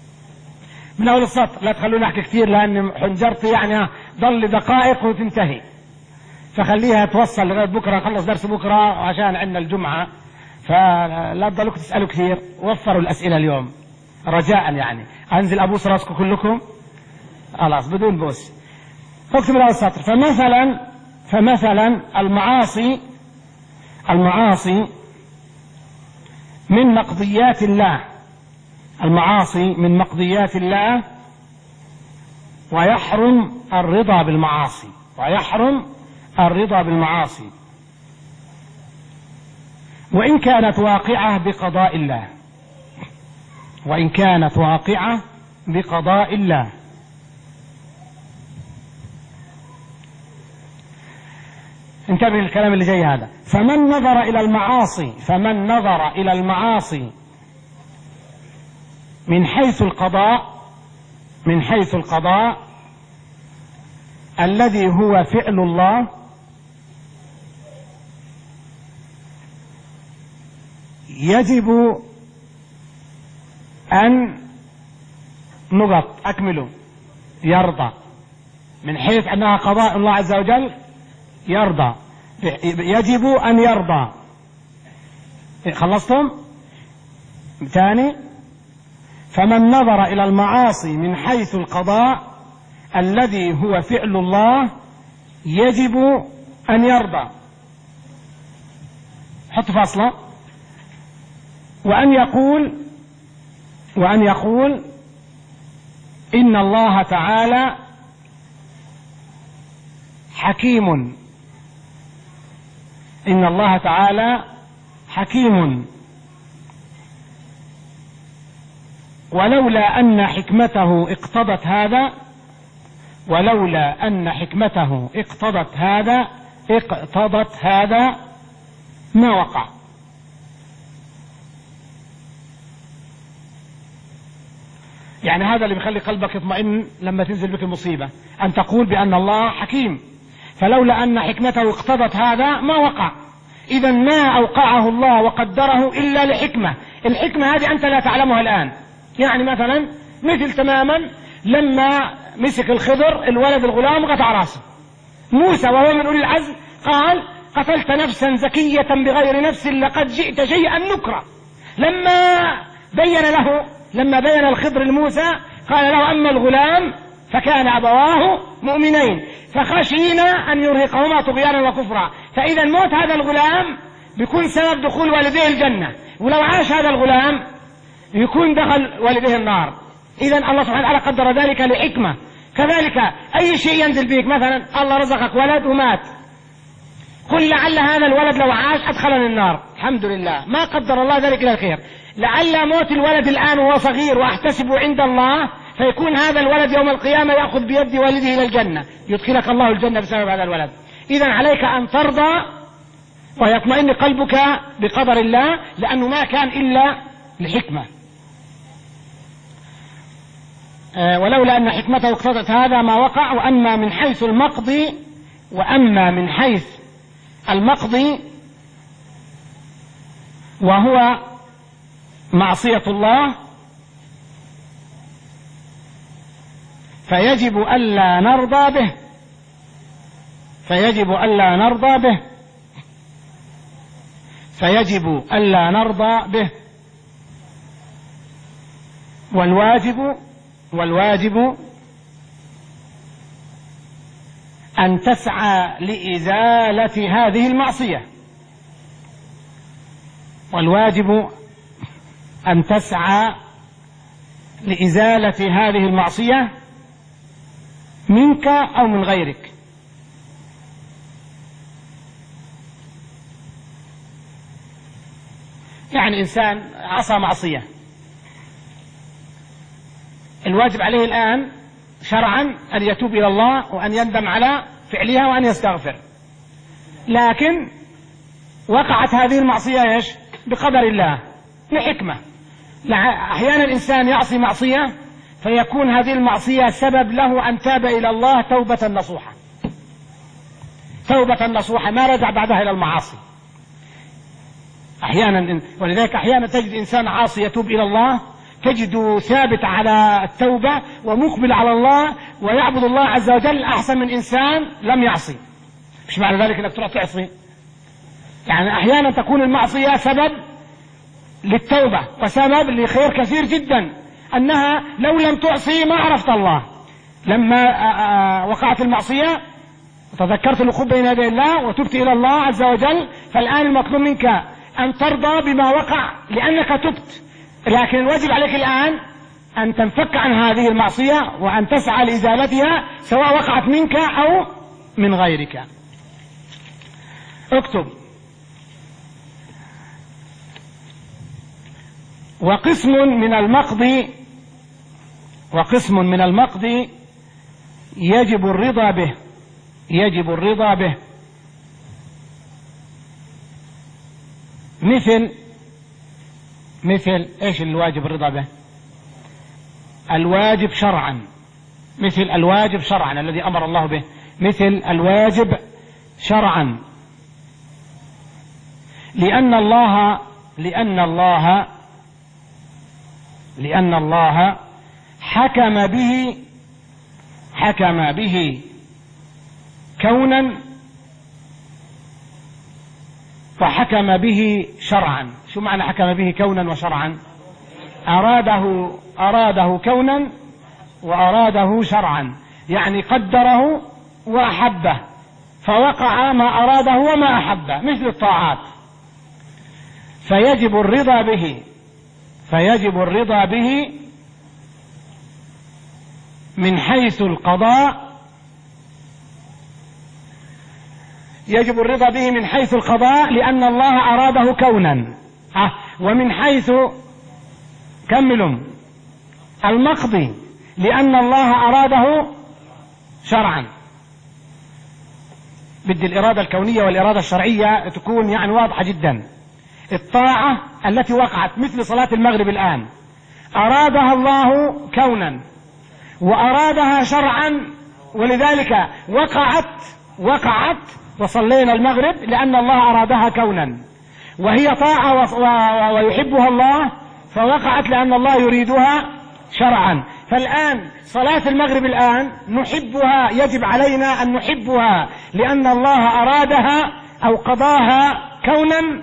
من أول السطر. لا تخلوني أحكي كثير لأن حنجرتي يعني ضل دقائق وتنتهي، فخليها توصل لغاية بكرة، خلص درس بكرة عشان عندنا الجمعة، فلا تضلوا تسألوا كثير، وفروا الأسئلة اليوم رجاء. يعني أنزل أبوس راسكم كلكم خلاص بدون بوس. اكتب من أول السطر. فمثلا فمثلا المعاصي المعاصي من مقضيات الله، المعاصي من مقضيات الله، ويحرم الرضا بالمعاصي، ويحرم الرضا بالمعاصي وإن كانت واقعة بقضاء الله، وإن كانت واقعة بقضاء الله. انتبه للكلام اللي جاي هذا. فمن نظر إلى المعاصي فمن نظر إلى المعاصي من حيث القضاء من حيث القضاء الذي هو فعل الله، يجب أن نقط أكمله يرضى، من حيث أنها قضاء الله عز وجل يرضى، يجب أن يرضى. خلصتم؟ ثاني، فمن نظر إلى المعاصي من حيث القضاء الذي هو فعل الله يجب أن يرضى، حط فاصلة، وأن يقول وأن يقول إن الله تعالى حكيم، إن الله تعالى حكيم، ولولا أن حكمته اقتضت هذا ولولا أن حكمته اقتضت هذا اقتضت هذا ما وقع. يعني هذا اللي بيخلي قلبك يطمئن لما تنزل بك المصيبة، أن تقول بأن الله حكيم، فلولا أن حكمته اقتضت هذا ما وقع. إذا ما أوقعه الله وقدره إلا لحكمة، الحكمة هذه أنت لا تعلمها الآن. يعني مثلا مثل تماما لما مسك الخضر الولد الغلام قطع راسه، موسى وهو من أولي العزم قال قتلت نفسا زكية بغير نفس لقد جئت شيئا نكرا. لما بين له لما بين الخضر لموسى قال له أما الغلام فكان أبواه مؤمنين فخشينا أن يرهقهما طغيانا وكفرا. فإذا موت هذا الغلام بيكون سبب دخول والديه الجنة، ولو عاش هذا الغلام يكون دخل والديه النار. إذا الله سبحانه وتعالى قدر ذلك لحكمة. كذلك أي شيء ينزل بك، مثلا الله رزقك ولد ومات، قل لعل هذا الولد لو عاش أدخلني النار، الحمد لله ما قدر الله ذلك إلى الخير. لعل موت الولد الآن وهو صغير وأحتسبه عند الله فيكون هذا الولد يوم القيامة يأخذ بيد والده إلى الجنة، يدخلك الله الجنة بسبب هذا الولد. إذا عليك أن ترضى ويطمئن قلبك بقدر الله، لأنه ما كان إلا لحكمة. أه ولولا أن حكمته اقتضت هذا ما وقع. وأما من حيث المقضي وأما من حيث المقضي وهو معصية الله فيجب ألا نرضى به فيجب ألا نرضى به فيجب ألا نرضى به والواجب والواجب أن تسعى لإزالة هذه المعصية والواجب أن تسعى لإزالة هذه المعصية منك أو من غيرك. يعني إنسان عصى معصية، الواجب عليه الآن شرعا أن يتوب إلى الله وأن يندم على فعلها وأن يستغفر، لكن وقعت هذه المعصية إيش؟ بقدر الله لحكمة. أحيانا الإنسان يعصي معصية فيكون هذه المعصية سبب له أن تاب إلى الله توبة نصوحة توبة نصوحة ما رجع بعدها إلى المعاصي. أحيانا ولذلك أحيانا تجد إنسان عاصي يتوب إلى الله تجده ثابت على التوبة ومقبل على الله ويعبد الله عز وجل أحسن من إنسان لم يعصي. مش معنى ذلك أنك تروح تعصي، يعني أحيانا تكون المعصية سبب للتوبة وسبب لخير كثير جدا، أنها لو لم تعصي ما عرفت الله. لما وقعت المعصية تذكرت الوقوف بين يدي الله وتبت إلى الله عز وجل، فالآن المطلوب منك أن ترضى بما وقع لأنك تبت، لكن الواجب عليك الآن أن تنفك عن هذه المعصية وأن تسعى لإزالتها سواء وقعت منك أو من غيرك. اكتب: وقسم من المقضي وقسم من المقضي يجب الرضا به يجب الرضا به مثل مثل ايش الواجب الرضا به؟ الواجب شرعا، مثل الواجب شرعا الذي امر الله به، مثل الواجب شرعا لأن الله لأن الله لأن الله حكم به حكم به كونا وحكم به شرعا. شو معنى حكم به كونا وشرعا؟ أراده أراده كونا وأراده شرعا، يعني قدره وأحبه فوقع ما أراده وما أحبه، مثل الطاعات. فيجب الرضا به فيجب الرضا به من حيث القضاء يجب الرضا به من حيث القضاء لأن الله أراده كونا، ومن حيث كملوا المقضي لأن الله أراده شرعا. بدي الإرادة الكونية والإرادة الشرعية تكون يعني واضحة جدا. الطاعة التي وقعت مثل صلاة المغرب الآن أرادها الله كونا وأرادها شرعا، ولذلك وقعت وقعت وصلينا المغرب لأن الله أرادها كونا، وهي طاعة ويحبها الله فوقعت لأن الله يريدها شرعا. فالآن صلاة المغرب الآن نحبها، يجب علينا أن نحبها لأن الله أرادها أو قضاها كونا،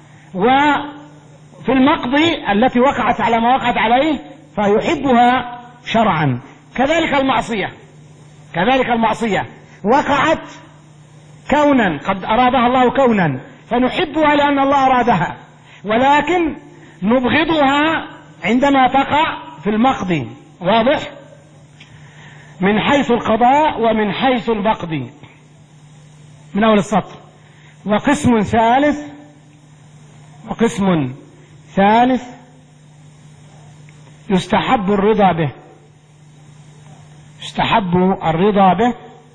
وفي المقضي التي وقعت على ما وقعت عليه فيحبها شرعا. كذلك المعصية كذلك المعصية وقعت كونا، قد أرادها الله كونا فنحبها لأن الله أرادها، ولكن نبغضها عندما تقع في المقضي. واضح؟ من حيث القضاء ومن حيث المقضي من أول السطر. وقسم ثالث وقسم ثالث يستحب الرضا به يستحب الرضا به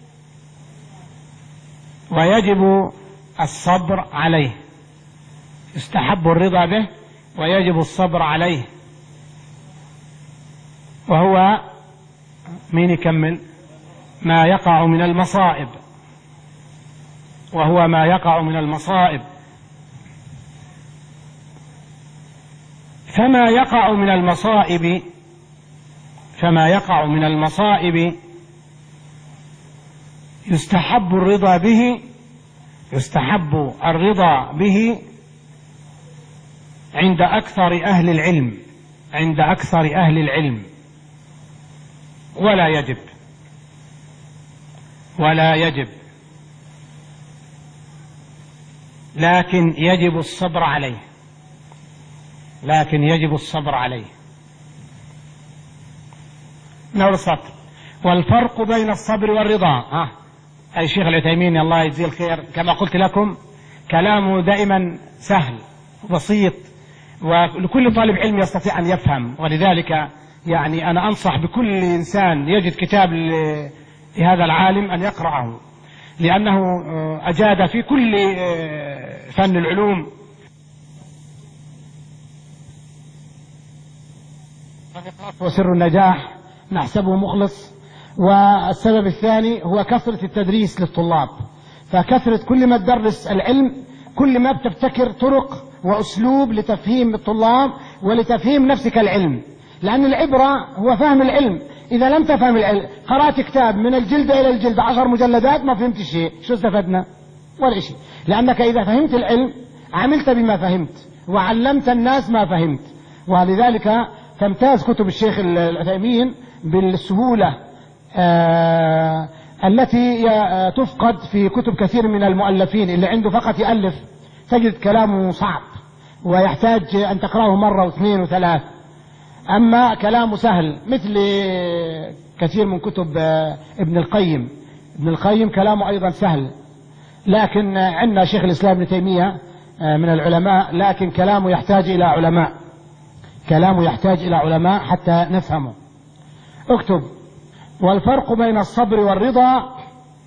ويجب الصبر عليه. يستحب الرضا به ويجب الصبر عليه، وهو مين يكمل؟ ما يقع من المصائب وهو ما يقع من المصائب. فما يقع من المصائب فما يقع من المصائب يستحب الرضا به يستحب الرضا به عند أكثر أهل العلم عند أكثر أهل العلم ولا يجب ولا يجب لكن يجب الصبر عليه لكن يجب الصبر عليه. نور السطر. والفرق بين الصبر والرضا، ها أي شيخ العثيمين الله يجزيه الخير كما قلت لكم كلامه دائما سهل وبسيط، ولكل طالب علم يستطيع أن يفهم، ولذلك يعني أنا أنصح بكل إنسان يجد كتاب لهذا العالم أن يقرأه، لأنه أجاد في كل فن العلوم. وسر النجاح نحسبه مخلص. والسبب الثاني هو كثرة التدريس للطلاب، فكثرة كل ما تدرس العلم كل ما بتبتكر طرق وأسلوب لتفهيم الطلاب ولتفهيم نفسك العلم، لأن العبرة هو فهم العلم. إذا لم تفهم العلم قرأت كتاب من الجلد إلى الجلد عشر مجلدات ما فهمت شيء، شو استفدنا؟ ولا شيء. لأنك إذا فهمت العلم عملت بما فهمت وعلمت الناس ما فهمت، ولذلك تمتاز كتب الشيخ العثيمين بالسهولة آه التي تفقد في كتب كثير من المؤلفين. اللي عنده فقط يألف تجد كلامه صعب ويحتاج أن تقرأه مرة واثنين وثلاث، أما كلامه سهل مثل كثير من كتب ابن القيم. ابن القيم كلامه أيضا سهل، لكن عندنا شيخ الإسلام ابن تيمية من العلماء، لكن كلامه يحتاج إلى علماء كلامه يحتاج إلى علماء حتى نفهمه. اكتب. والفرق بين الصبر والرضا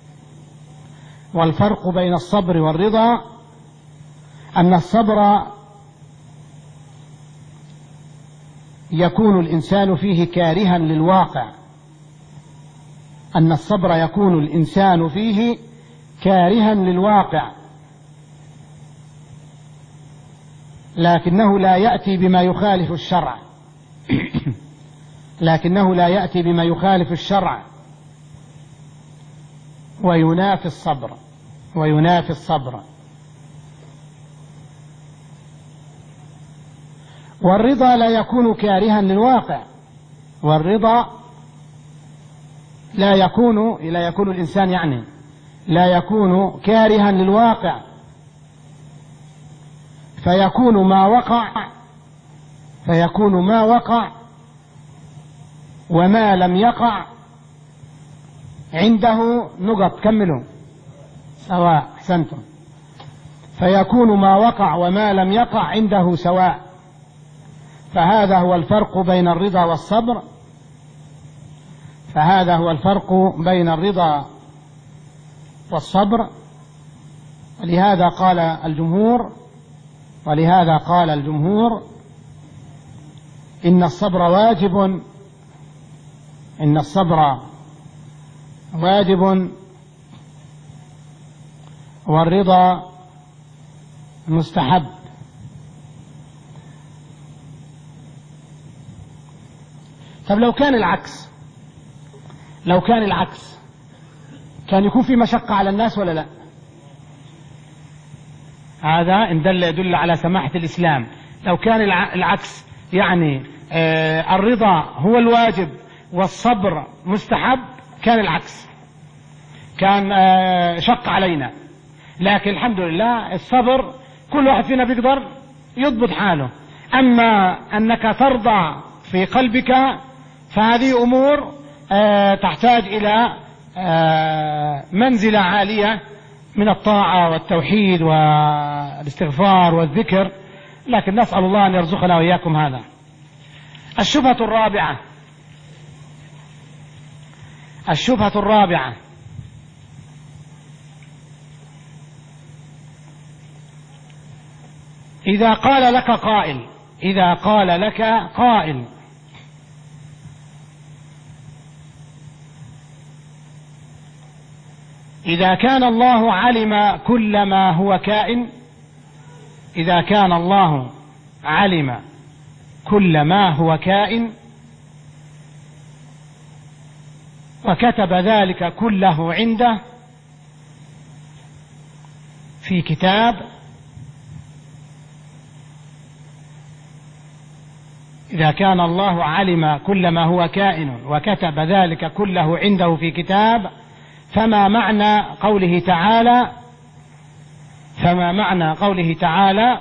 والفرق بين الصبر والرضا أن الصبر يكون الإنسان فيه كارها للواقع أن الصبر يكون الإنسان فيه كارها للواقع لكنه لا يأتي بما يخالف الشرع لكنه لا يأتي بما يخالف الشرع وينافي الصبر وينافي الصبر والرضا لا يكون كارها للواقع، والرضا لا يكون لا يكون الإنسان يعني لا يكون كارها للواقع، فيكون ما وقع فيكون ما وقع وما لم يقع عنده نقط. كملوا سواء. أحسنتم. فيكون ما وقع وما لم يقع عنده سواء. فهذا هو الفرق بين الرضا والصبر فهذا هو الفرق بين الرضا والصبر. ولهذا قال الجمهور ولهذا قال الجمهور إن الصبر واجب إن الصبر واجب والرضا مستحب. طب لو كان العكس لو كان العكس كان يكون في مشقة على الناس ولا لا؟ هذا إن دل يدل على سماحة الإسلام. لو كان العكس يعني آه الرضا هو الواجب والصبر مستحب، كان العكس، كان آه شق علينا. لكن الحمد لله الصبر كل واحد فينا بيقدر يضبط حاله. أما أنك ترضى في قلبك فهذه أمور آه تحتاج إلى آه منزلة عالية من الطاعة والتوحيد والاستغفار والذكر. لكن نسأل الله أن يرزقنا وإياكم هذا. الشبهة الرابعة الشبهة الرابعة إذا قال لك قائل إذا قال لك قائل إذا كان الله علم كل ما هو كائن إذا كان الله علم كل ما هو كائن وكتب ذلك كله عنده في كتاب إذا كان الله علم كل ما هو كائن وكتب ذلك كله عنده في كتاب فما معنى قوله تعالى فما معنى قوله تعالى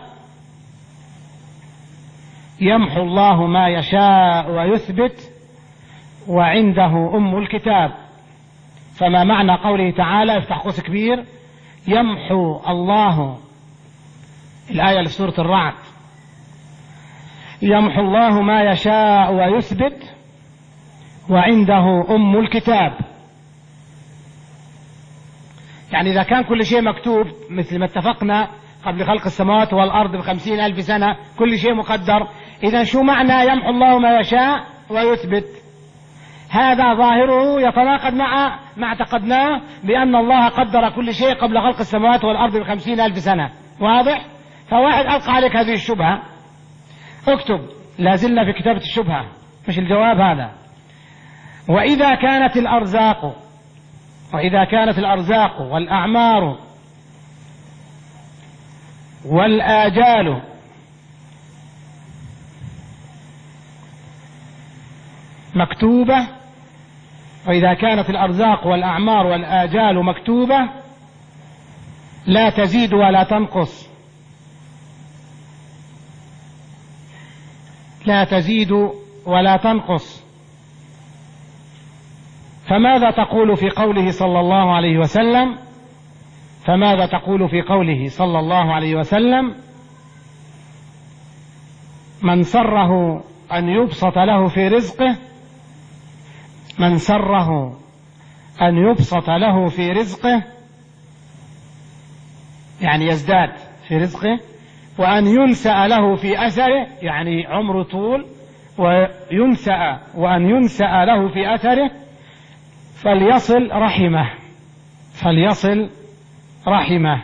يمحو الله ما يشاء ويثبت وعنده أم الكتاب. فما معنى قوله تعالى افتح قوس كبير يمحو الله الآية لسورة الرعد يمحو الله ما يشاء ويثبت وعنده أم الكتاب. يعني إذا كان كل شيء مكتوب مثل ما اتفقنا قبل خلق السماوات والأرض بخمسين ألف سنة كل شيء مقدر، إذا شو معنى يمحو الله ما يشاء ويثبت؟ هذا ظاهره يتناقض مع ما اعتقدناه بأن الله قدر كل شيء قبل خلق السماوات والأرض بخمسين ألف سنة. واضح؟ فواحد ألقى عليك هذه الشبهة اكتب لازلنا في كتابة الشبهة مش الجواب هذا. وإذا كانت الأرزاق وإذا كانت الأرزاق والأعمار والآجال مكتوبة وإذا كانت الأرزاق والأعمار والآجال مكتوبة لا تزيد ولا تنقص لا تزيد ولا تنقص فماذا تقول في قوله صلى الله عليه وسلم فماذا تقول في قوله صلى الله عليه وسلم من سره أن يبسط له في رزقه من سره أن يبسط له في رزقه يعني يزداد في رزقه وأن ينسأ له في أثره يعني عمره طول وينسأ وأن ينسأ له في أثره فليصل رحمه فليصل رحمه.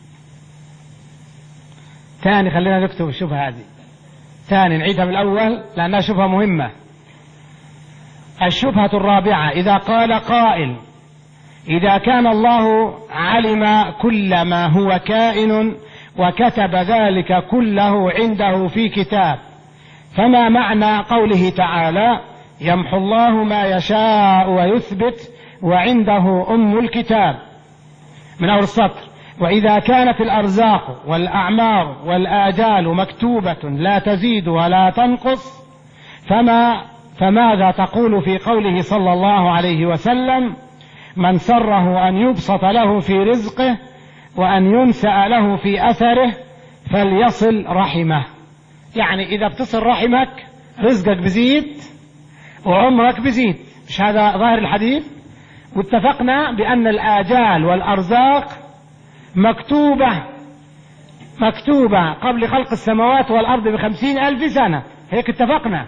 ثاني خلينا نكتب الشبهة هذه ثاني نعيدها من الأول لأنها شبهة مهمة. الشبهة الرابعة إذا قال قائل إذا كان الله علم كل ما هو كائن وكتب ذلك كله عنده في كتاب فما معنى قوله تعالى يمحو الله ما يشاء ويثبت وعنده أم الكتاب؟ من أول السطر: وإذا كانت الأرزاق والأعمار والآجال مكتوبة لا تزيد ولا تنقص، فما فماذا تقول في قوله صلى الله عليه وسلم: من سره أن يبسط له في رزقه وأن ينسأ له في أثره فليصل رحمه؟ يعني إذا بتصل رحمك رزقك بزيد وعمرك بزيد. مش هذا ظاهر الحديث؟ واتفقنا بأن الآجال والأرزاق مكتوبة مكتوبة قبل خلق السماوات والأرض بخمسين ألف سنة، هيك اتفقنا.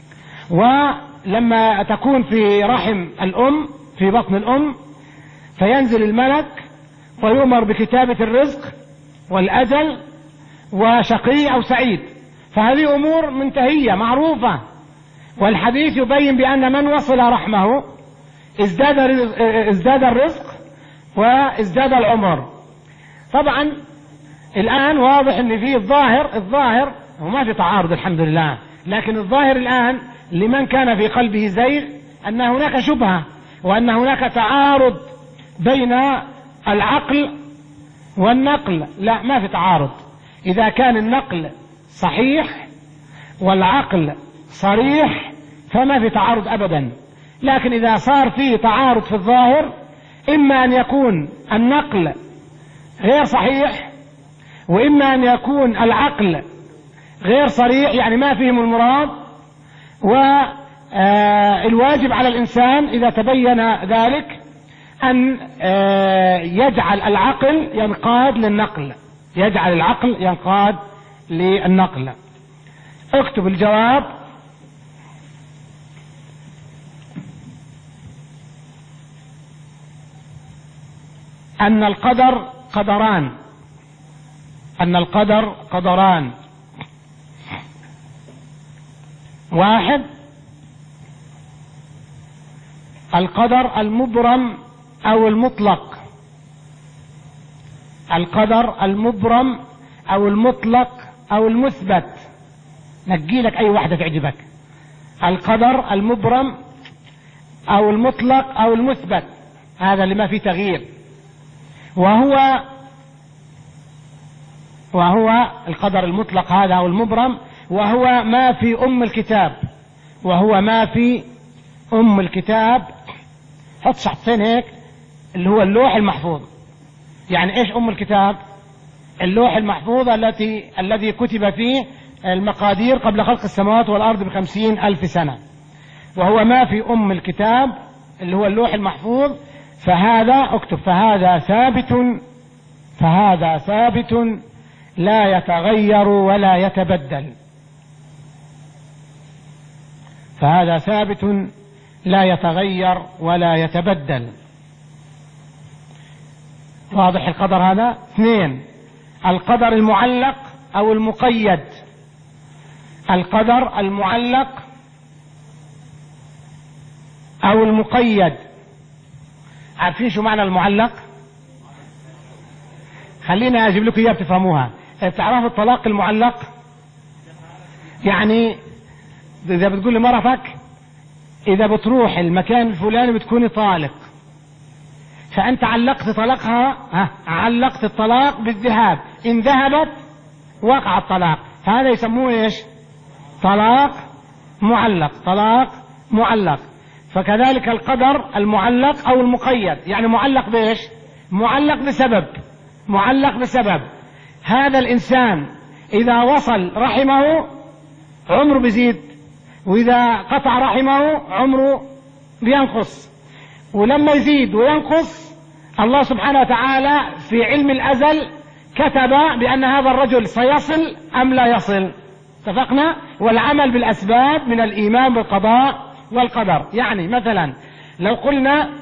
ولما تكون في رحم الأم في بطن الأم فينزل الملك ويؤمر بكتابة الرزق والأجل وشقي أو سعيد، فهذه أمور منتهية معروفة. والحديث يبين بأن من وصل رحمه ازداد ازداد الرزق وازداد العمر. طبعا الآن واضح ان في الظاهر الظاهر وما في تعارض الحمد لله، لكن الظاهر الآن لمن كان في قلبه زيغ أن هناك شبهة وأن هناك تعارض بين العقل والنقل. لا، ما في تعارض. إذا كان النقل صحيح والعقل صريح فما في تعارض أبدا. لكن إذا صار فيه تعارض في الظاهر، إما أن يكون النقل غير صحيح وإما أن يكون العقل غير صريح، يعني ما فيهم المراد. والواجب على الإنسان إذا تبين ذلك أن يجعل العقل ينقاد للنقل يجعل العقل ينقاد للنقل. اكتب الجواب: أن القدر قدران أن القدر قدران واحد: القدر المبرم أو المطلق القدر المبرم أو المطلق أو المثبت. نجي لك أي واحدة تعجبك: القدر المبرم أو المطلق أو المثبت، هذا اللي ما فيه تغيير. وهو وهو القدر المطلق هذا أو المبرم، وهو ما في أم الكتاب وهو ما في أم الكتاب. حط شخصين هيك، اللي هو اللوح المحفوظ. يعني إيش أم الكتاب؟ اللوح المحفوظ التي الذي كتب فيه المقادير قبل خلق السماوات والأرض بخمسين ألف سنة، وهو ما في أم الكتاب اللي هو اللوح المحفوظ. فهذا اكتب: فهذا ثابت فهذا ثابت لا يتغير ولا يتبدل. فهذا ثابت لا يتغير ولا يتبدل. واضح القدر هذا؟ اثنين: القدر المعلق أو المقيد. القدر المعلق أو المقيد، عارفين شو معنى المعلق؟ خلينا أجيب لكم إياه بتفهموها. تعرفوا الطلاق المعلق؟ يعني إذا بتقول لمرتك إذا بتروح المكان الفلاني بتكوني طالق، فأنت علقت طلاقها، ها علقت الطلاق بالذهاب، إن ذهبت وقع الطلاق. هذا يسموه إيش؟ طلاق معلق طلاق معلق. فكذلك القدر المعلق أو المقيد، يعني معلق بإيش؟ معلق بسبب معلق بسبب هذا الإنسان إذا وصل رحمه عمره بيزيد، وإذا قطع رحمه عمره بينقص. ولما يزيد وينقص الله سبحانه وتعالى في علم الأزل كتب بأن هذا الرجل سيصل أم لا يصل. اتفقنا؟ والعمل بالأسباب من الإيمان بالقضاء والقدر. يعني مثلا لو قلنا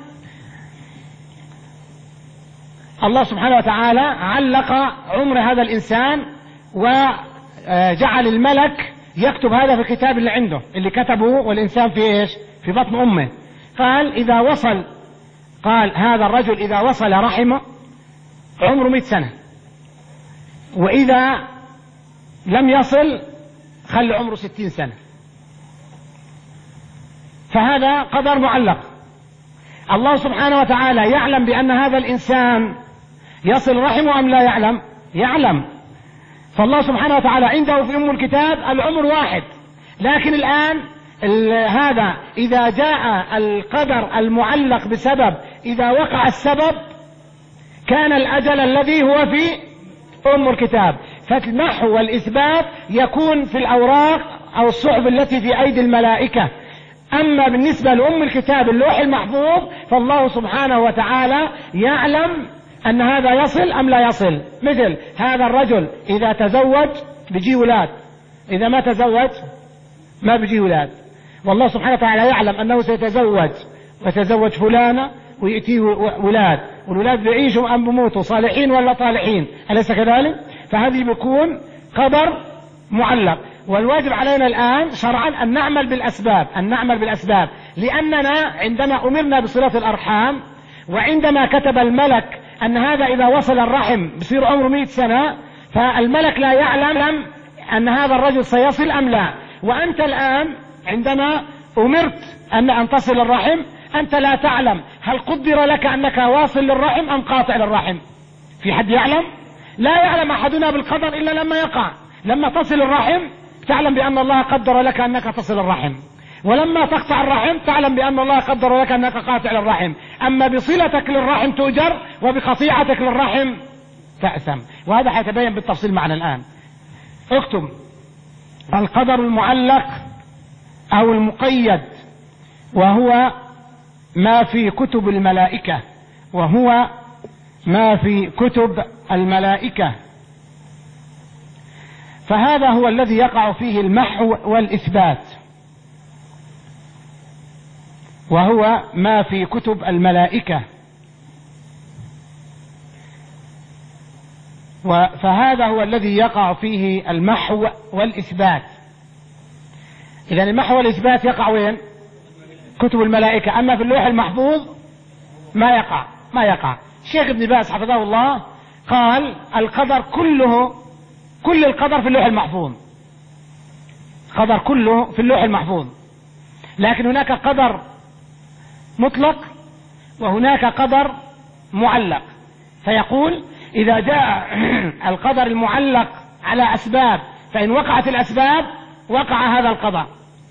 الله سبحانه وتعالى علق عمر هذا الإنسان وجعل الملك يكتب هذا في الكتاب اللي عنده اللي كتبه والإنسان في إيش؟ في بطن أمه. قال إذا وصل قال هذا الرجل إذا وصل رحمه عمره مئة سنة، وإذا لم يصل خلي عمره ستين سنة، فهذا قدر معلق. الله سبحانه وتعالى يعلم بأن هذا الإنسان يصل رحمه أم لا يعلم؟ يعلم. فالله سبحانه وتعالى عنده في أم الكتاب العمر واحد، لكن الآن هذا إذا جاء القدر المعلق بسبب، إذا وقع السبب كان الأجل الذي هو في أم الكتاب، فالمحو والإثبات يكون في الأوراق أو الصحف التي في أيدي الملائكة. أما بالنسبة لأم الكتاب اللوح المحفوظ فالله سبحانه وتعالى يعلم أن هذا يصل أم لا يصل. مثل هذا الرجل إذا تزوج بيجي ولاد، إذا ما تزوج ما بيجي ولاد، والله سبحانه وتعالى يعلم أنه سيتزوج ويتزوج فلانة ويأتيه ولاد، والولاد بيعيشوا أم بموتوا صالحين ولا طالحين، أليس كذلك؟ فهذه بيكون قدر معلق. والواجب علينا الآن شرعا أن نعمل بالأسباب، أن نعمل بالأسباب، لأننا عندما أمرنا بصلة الأرحام، وعندما كتب الملك أن هذا إذا وصل الرحم بصير عمره مئة سنة، فالملك لا يعلم أن هذا الرجل سيصل أم لا. وأنت الآن عندما أمرت أن أن تصل الرحم أنت لا تعلم هل قدر لك أنك واصل للرحم أم قاطع للرحم. في حد يعلم؟ لا يعلم أحدنا بالقدر إلا لما يقع. لما تصل الرحم تعلم بأن الله قدر لك أنك تصل الرحم، ولما تقطع الرحم تعلم بأن الله قدر لك أنك قاطع للرحم. أما بصلتك للرحم تؤجر، وبقطيعتك للرحم تأثم. وهذا حيتبين بالتفصيل معنا الآن. اكتب: القدر المعلق أو المقيد، وهو ما في كتب الملائكة، وهو ما في كتب الملائكة. فهذا هو الذي يقع فيه المحو والإثبات، وهو ما في كتب الملائكة. فهذا هو الذي يقع فيه المحو والإثبات. إذا المحو والإثبات يقع وين؟ كتب الملائكة. أما في اللوح المحفوظ ما يقع ما يقع الشيخ ابن باز حفظه الله قال: القدر كله، كل القدر في اللوح المحفوظ، قدر كله في اللوح المحفوظ، لكن هناك قدر مطلق وهناك قدر معلق. فيقول: إذا جاء القدر المعلق على أسباب فإن وقعت الأسباب وقع هذا القدر.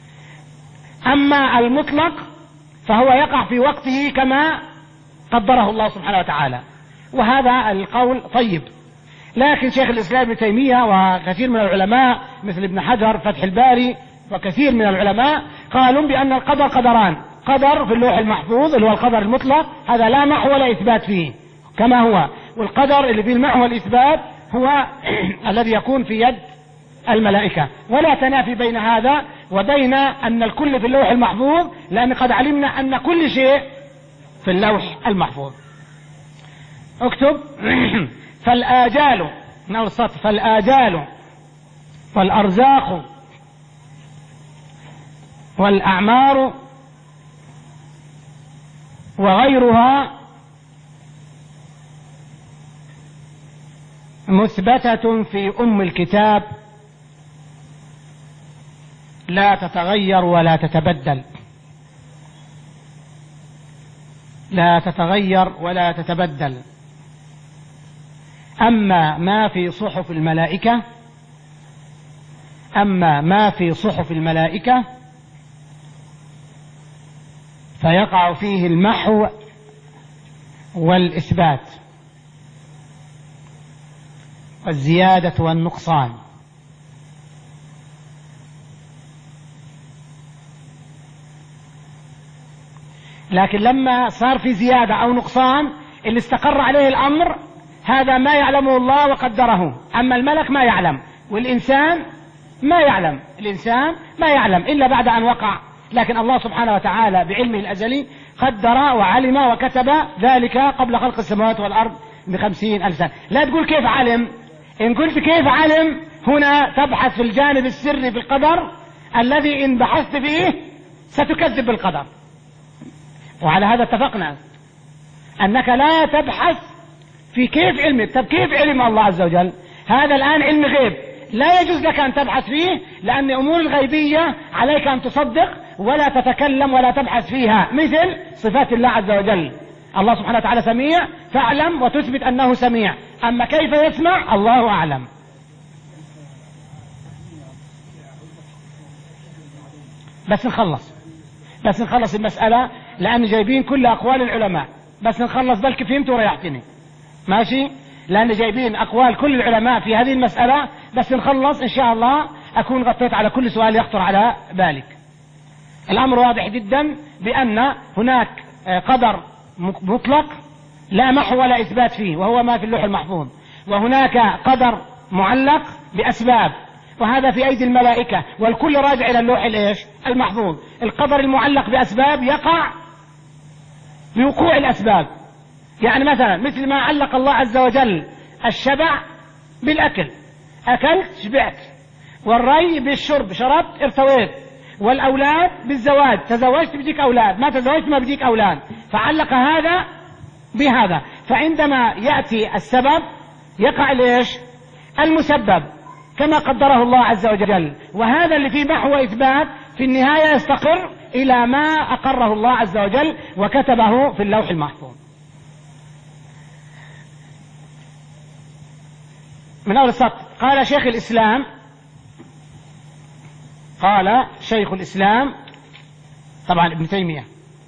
أما المطلق فهو يقع في وقته كما قدره الله سبحانه وتعالى. وهذا القول طيب، لكن شيخ الإسلام ابن تيمية وكثير من العلماء مثل ابن حجر فتح الباري وكثير من العلماء قالوا بأن القدر قدران: قدر في اللوح المحفوظ اللي هو القدر المطلق، هذا لا محو ولا إثبات فيه كما هو، والقدر اللي فيه المحو والإثبات هو الذي يكون في يد الملائكة. ولا تنافي بين هذا وبين أن الكل في اللوح المحفوظ، لأن قد علمنا أن كل شيء في اللوح المحفوظ. اكتب: فالآجال، نقول السطر: فالآجال والأرزاق والأعمار وغيرها مثبتة في أم الكتاب لا تتغير ولا تتبدل، لا تتغير ولا تتبدل. أما ما في صحف الملائكة أما ما في صحف الملائكة فيقع فيه المحو والإثبات والزيادة والنقصان. لكن لما صار في زيادة أو نقصان اللي استقر عليه الأمر هذا ما يعلمه الله وقدره. أما الملك ما يعلم، والإنسان ما يعلم، الإنسان ما يعلم إلا بعد أن وقع. لكن الله سبحانه وتعالى بعلمه الأزلي قدر وعلم وكتب ذلك قبل خلق السماوات والأرض بخمسين ألف سنة. لا تقول كيف علم. إن قلت كيف علم هنا تبحث في الجانب السري في القدر الذي إن بحثت فيه ستكذب بالقدر. وعلى هذا اتفقنا أنك لا تبحث في كيف علمك. طب كيف علم الله عز وجل؟ هذا الآن علم غيب. لا يجوز لك أن تبحث فيه، لأن أمور الغيبية عليك أن تصدق ولا تتكلم ولا تبحث فيها، مثل صفات الله عز وجل. الله سبحانه وتعالى سميع، فاعلم وتثبت أنه سميع، أما كيف يسمع الله أعلم. بس نخلص بس نخلص المسألة، لأن جايبين كل أقوال العلماء، بس نخلص بلك فهمت وريحتني، ماشي؟ لأن جايبين أقوال كل العلماء في هذه المسألة، بس نخلص إن شاء الله أكون غطيت على كل سؤال يخطر على بالك. الأمر واضح جدا بأن هناك قدر مطلق لا محو ولا إثبات فيه، وهو ما في اللوح المحفوظ، وهناك قدر معلق بأسباب، وهذا في أيدي الملائكة، والكل راجع إلى اللوح الإيش المحفوظ. القدر المعلق بأسباب يقع بوقوع الأسباب، يعني مثلا مثل ما علق الله عز وجل الشبع بالأكل، أكلت شبعت، والري بالشرب شربت ارتويت، والأولاد بالزواج، تزوجت بديك أولاد، ما تزوجت ما بديك أولاد، فعلق هذا بهذا. فعندما يأتي السبب يقع ليش المسبب كما قدره الله عز وجل، وهذا اللي فيه محو إثبات في النهاية يستقر إلى ما أقره الله عز وجل وكتبه في اللوح المحفوظ. من أول السطر قال شيخ الإسلام قال شيخ الإسلام طبعا ابن تيمية: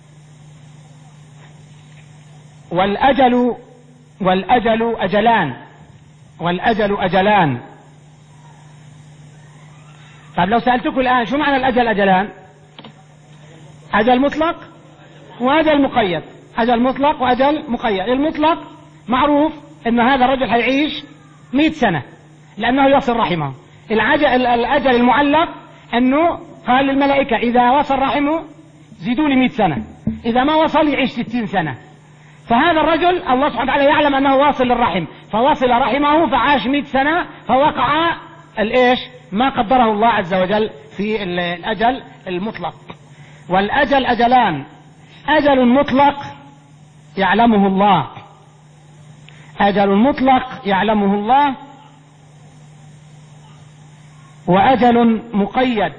والأجل والأجل أجلان والأجل أجلان. طيب لو سألتكم الآن شو معنى الأجل أجلان؟ أجل مطلق وأجل مقيد. أجل مطلق وأجل مقيد. المطلق معروف أن هذا الرجل هيعيش مئة سنة لأنه يصل رحمه. الأجل المعلق أنه قال للملائكة إذا وصل رحمه زيدوا لي مئة سنة، إذا ما وصل يعيش ستين سنة. فهذا الرجل الله سبحانه وتعالى يعلم أنه واصل للرحم، فوصل رحمه فعاش مئة سنة، فوقع الإيش ما قدره الله عز وجل في الأجل المطلق. والأجل أجلان: أجل مطلق يعلمه الله أجل مطلق يعلمه الله وأجل مقيد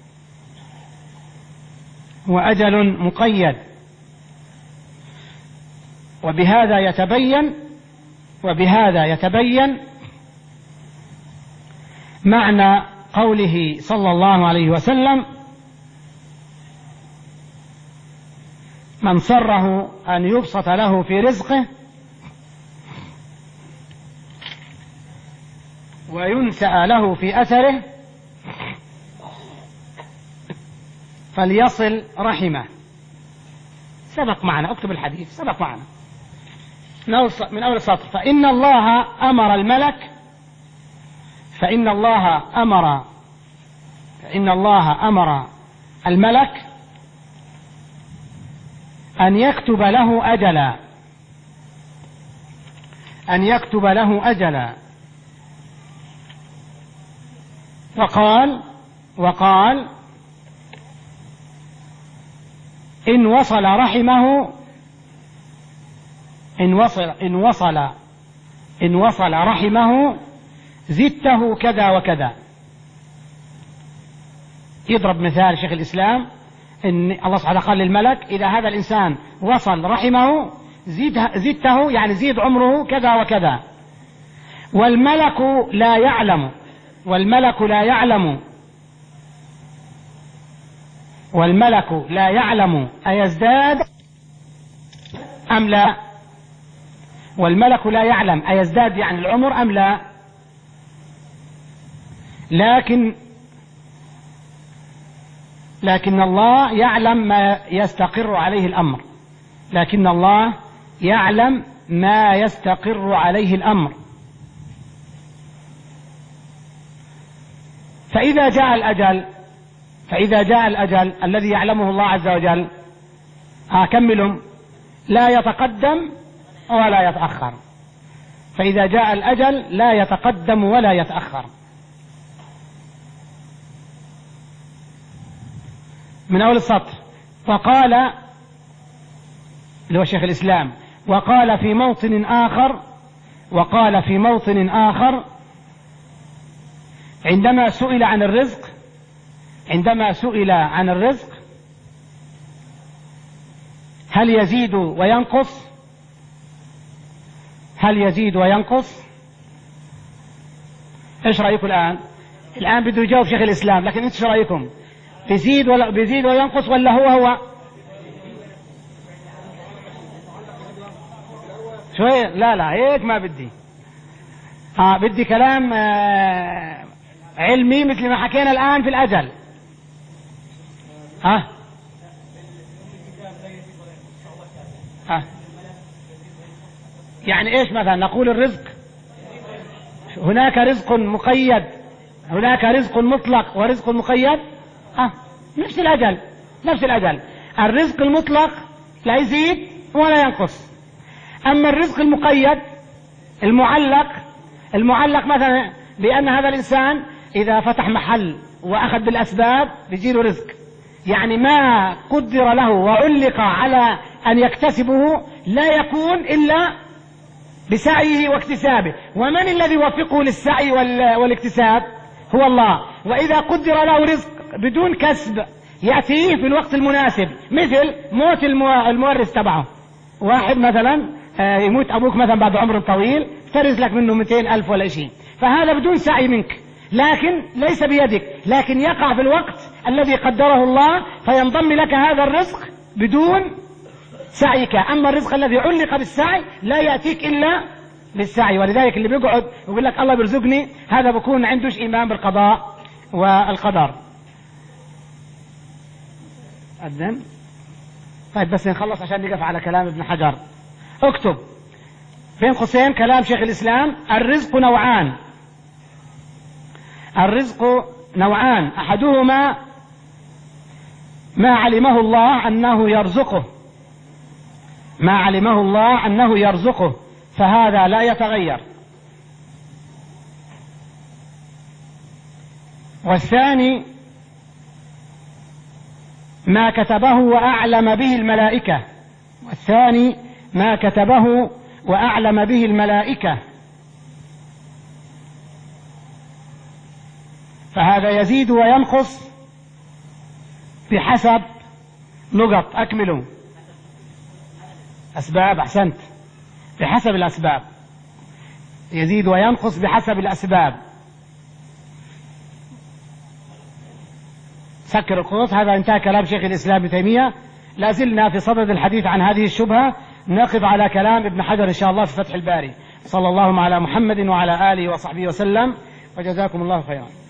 وأجل مقيد. وبهذا يتبين وبهذا يتبين معنى قوله صلى الله عليه وسلم: من سره أن يبسط له في رزقه وينسأ له في أثره فليصل رحمه. سبق معنا، اكتب الحديث سبق معنا من أول السطر: فإن الله أمر الملك فإن الله أمر فإن الله أمر الملك أن يكتب له أجلا أن يكتب له أجلا وقال وقال إن وصل رحمه إن وصل إن وصل إن وصل رحمه زدته كذا وكذا. يضرب مثال شيخ الإسلام إن الله سبحانه قال للملك: إذا هذا الإنسان وصل رحمه زدته، يعني زيد عمره كذا وكذا. والملك لا يعلم والملك لا يعلم والملك لا يعلم أيزداد أم لا والملك لا يعلم أيزداد يعني العمر أم لا، لكن لكن الله يعلم ما يستقر عليه الأمر لكن الله يعلم ما يستقر عليه الأمر. فإذا جاء الأجل فإذا جاء الأجل الذي يعلمه الله عز وجل أكملهم لا يتقدم ولا يتأخر. فإذا جاء الأجل لا يتقدم ولا يتأخر. من أول السطر: وقال اللي هو شيخ الإسلام وقال في موطن آخر وقال في موطن آخر عندما سئل عن الرزق عندما سئل عن الرزق هل يزيد وينقص هل يزيد وينقص ايش رأيكم الآن الآن بده يجاوب شيخ الإسلام، لكن ايش رأيكم؟ بيزيد ولا بيزيد وينقص ولا هو هو شوية؟ لا لا هيك ما بدي. آه بدي كلام آه علمي مثل ما حكينا الآن في الأجل. ها ها يعني ايش مثلا نقول الرزق هناك رزق مقيد، هناك رزق مطلق ورزق مقيد. اه نفس الأجل نفس الأجل. الرزق المطلق لا يزيد ولا ينقص، أما الرزق المقيد المعلق المعلق مثلا بأن هذا الإنسان إذا فتح محل وأخذ بالأسباب بيجيله رزق، يعني ما قدر له وعلق على أن يكتسبه لا يكون إلا بسعيه واكتسابه. ومن الذي يوفقه للسعي والاكتساب؟ هو الله. وإذا قدر له رزق بدون كسب يأتيه في الوقت المناسب، مثل موت المورث تبعه. واحد مثلا يموت أبوك مثلا بعد عمر طويل ترز لك منه مئتين ألف ولا شيء، فهذا بدون سعي منك، لكن ليس بيدك، لكن يقع في الوقت الذي قدره الله فينضم لك هذا الرزق بدون سعيك. أما الرزق الذي علق بالسعي لا يأتيك إلا بالسعي. ولذلك اللي بيقعد ويقول لك الله بيرزقني هذا بكون عندوش إيمان بالقضاء والقدر. أذن طيب بس نخلص عشان نقف على كلام ابن حجر. اكتب بين قوسين كلام شيخ الإسلام: الرزق نوعان الرزق نوعان أحدهما ما علمه الله أنه يرزقه ما علمه الله أنه يرزقه فهذا لا يتغير، والثاني ما كتبه وأعلم به الملائكة والثاني ما كتبه وأعلم به الملائكة فهذا يزيد وينقص بحسب نقط. أكملوا أسباب. أحسنت. بحسب الأسباب يزيد وينقص بحسب الأسباب. سكر القوس. هذا انتهى كلام شيخ الإسلام ابن تيمية. لا زلنا في صدد الحديث عن هذه الشبهة، نقف على كلام ابن حجر إن شاء الله في فتح الباري. صلى الله على محمد وعلى آله وصحبه وسلم، وجزاكم الله خيرا.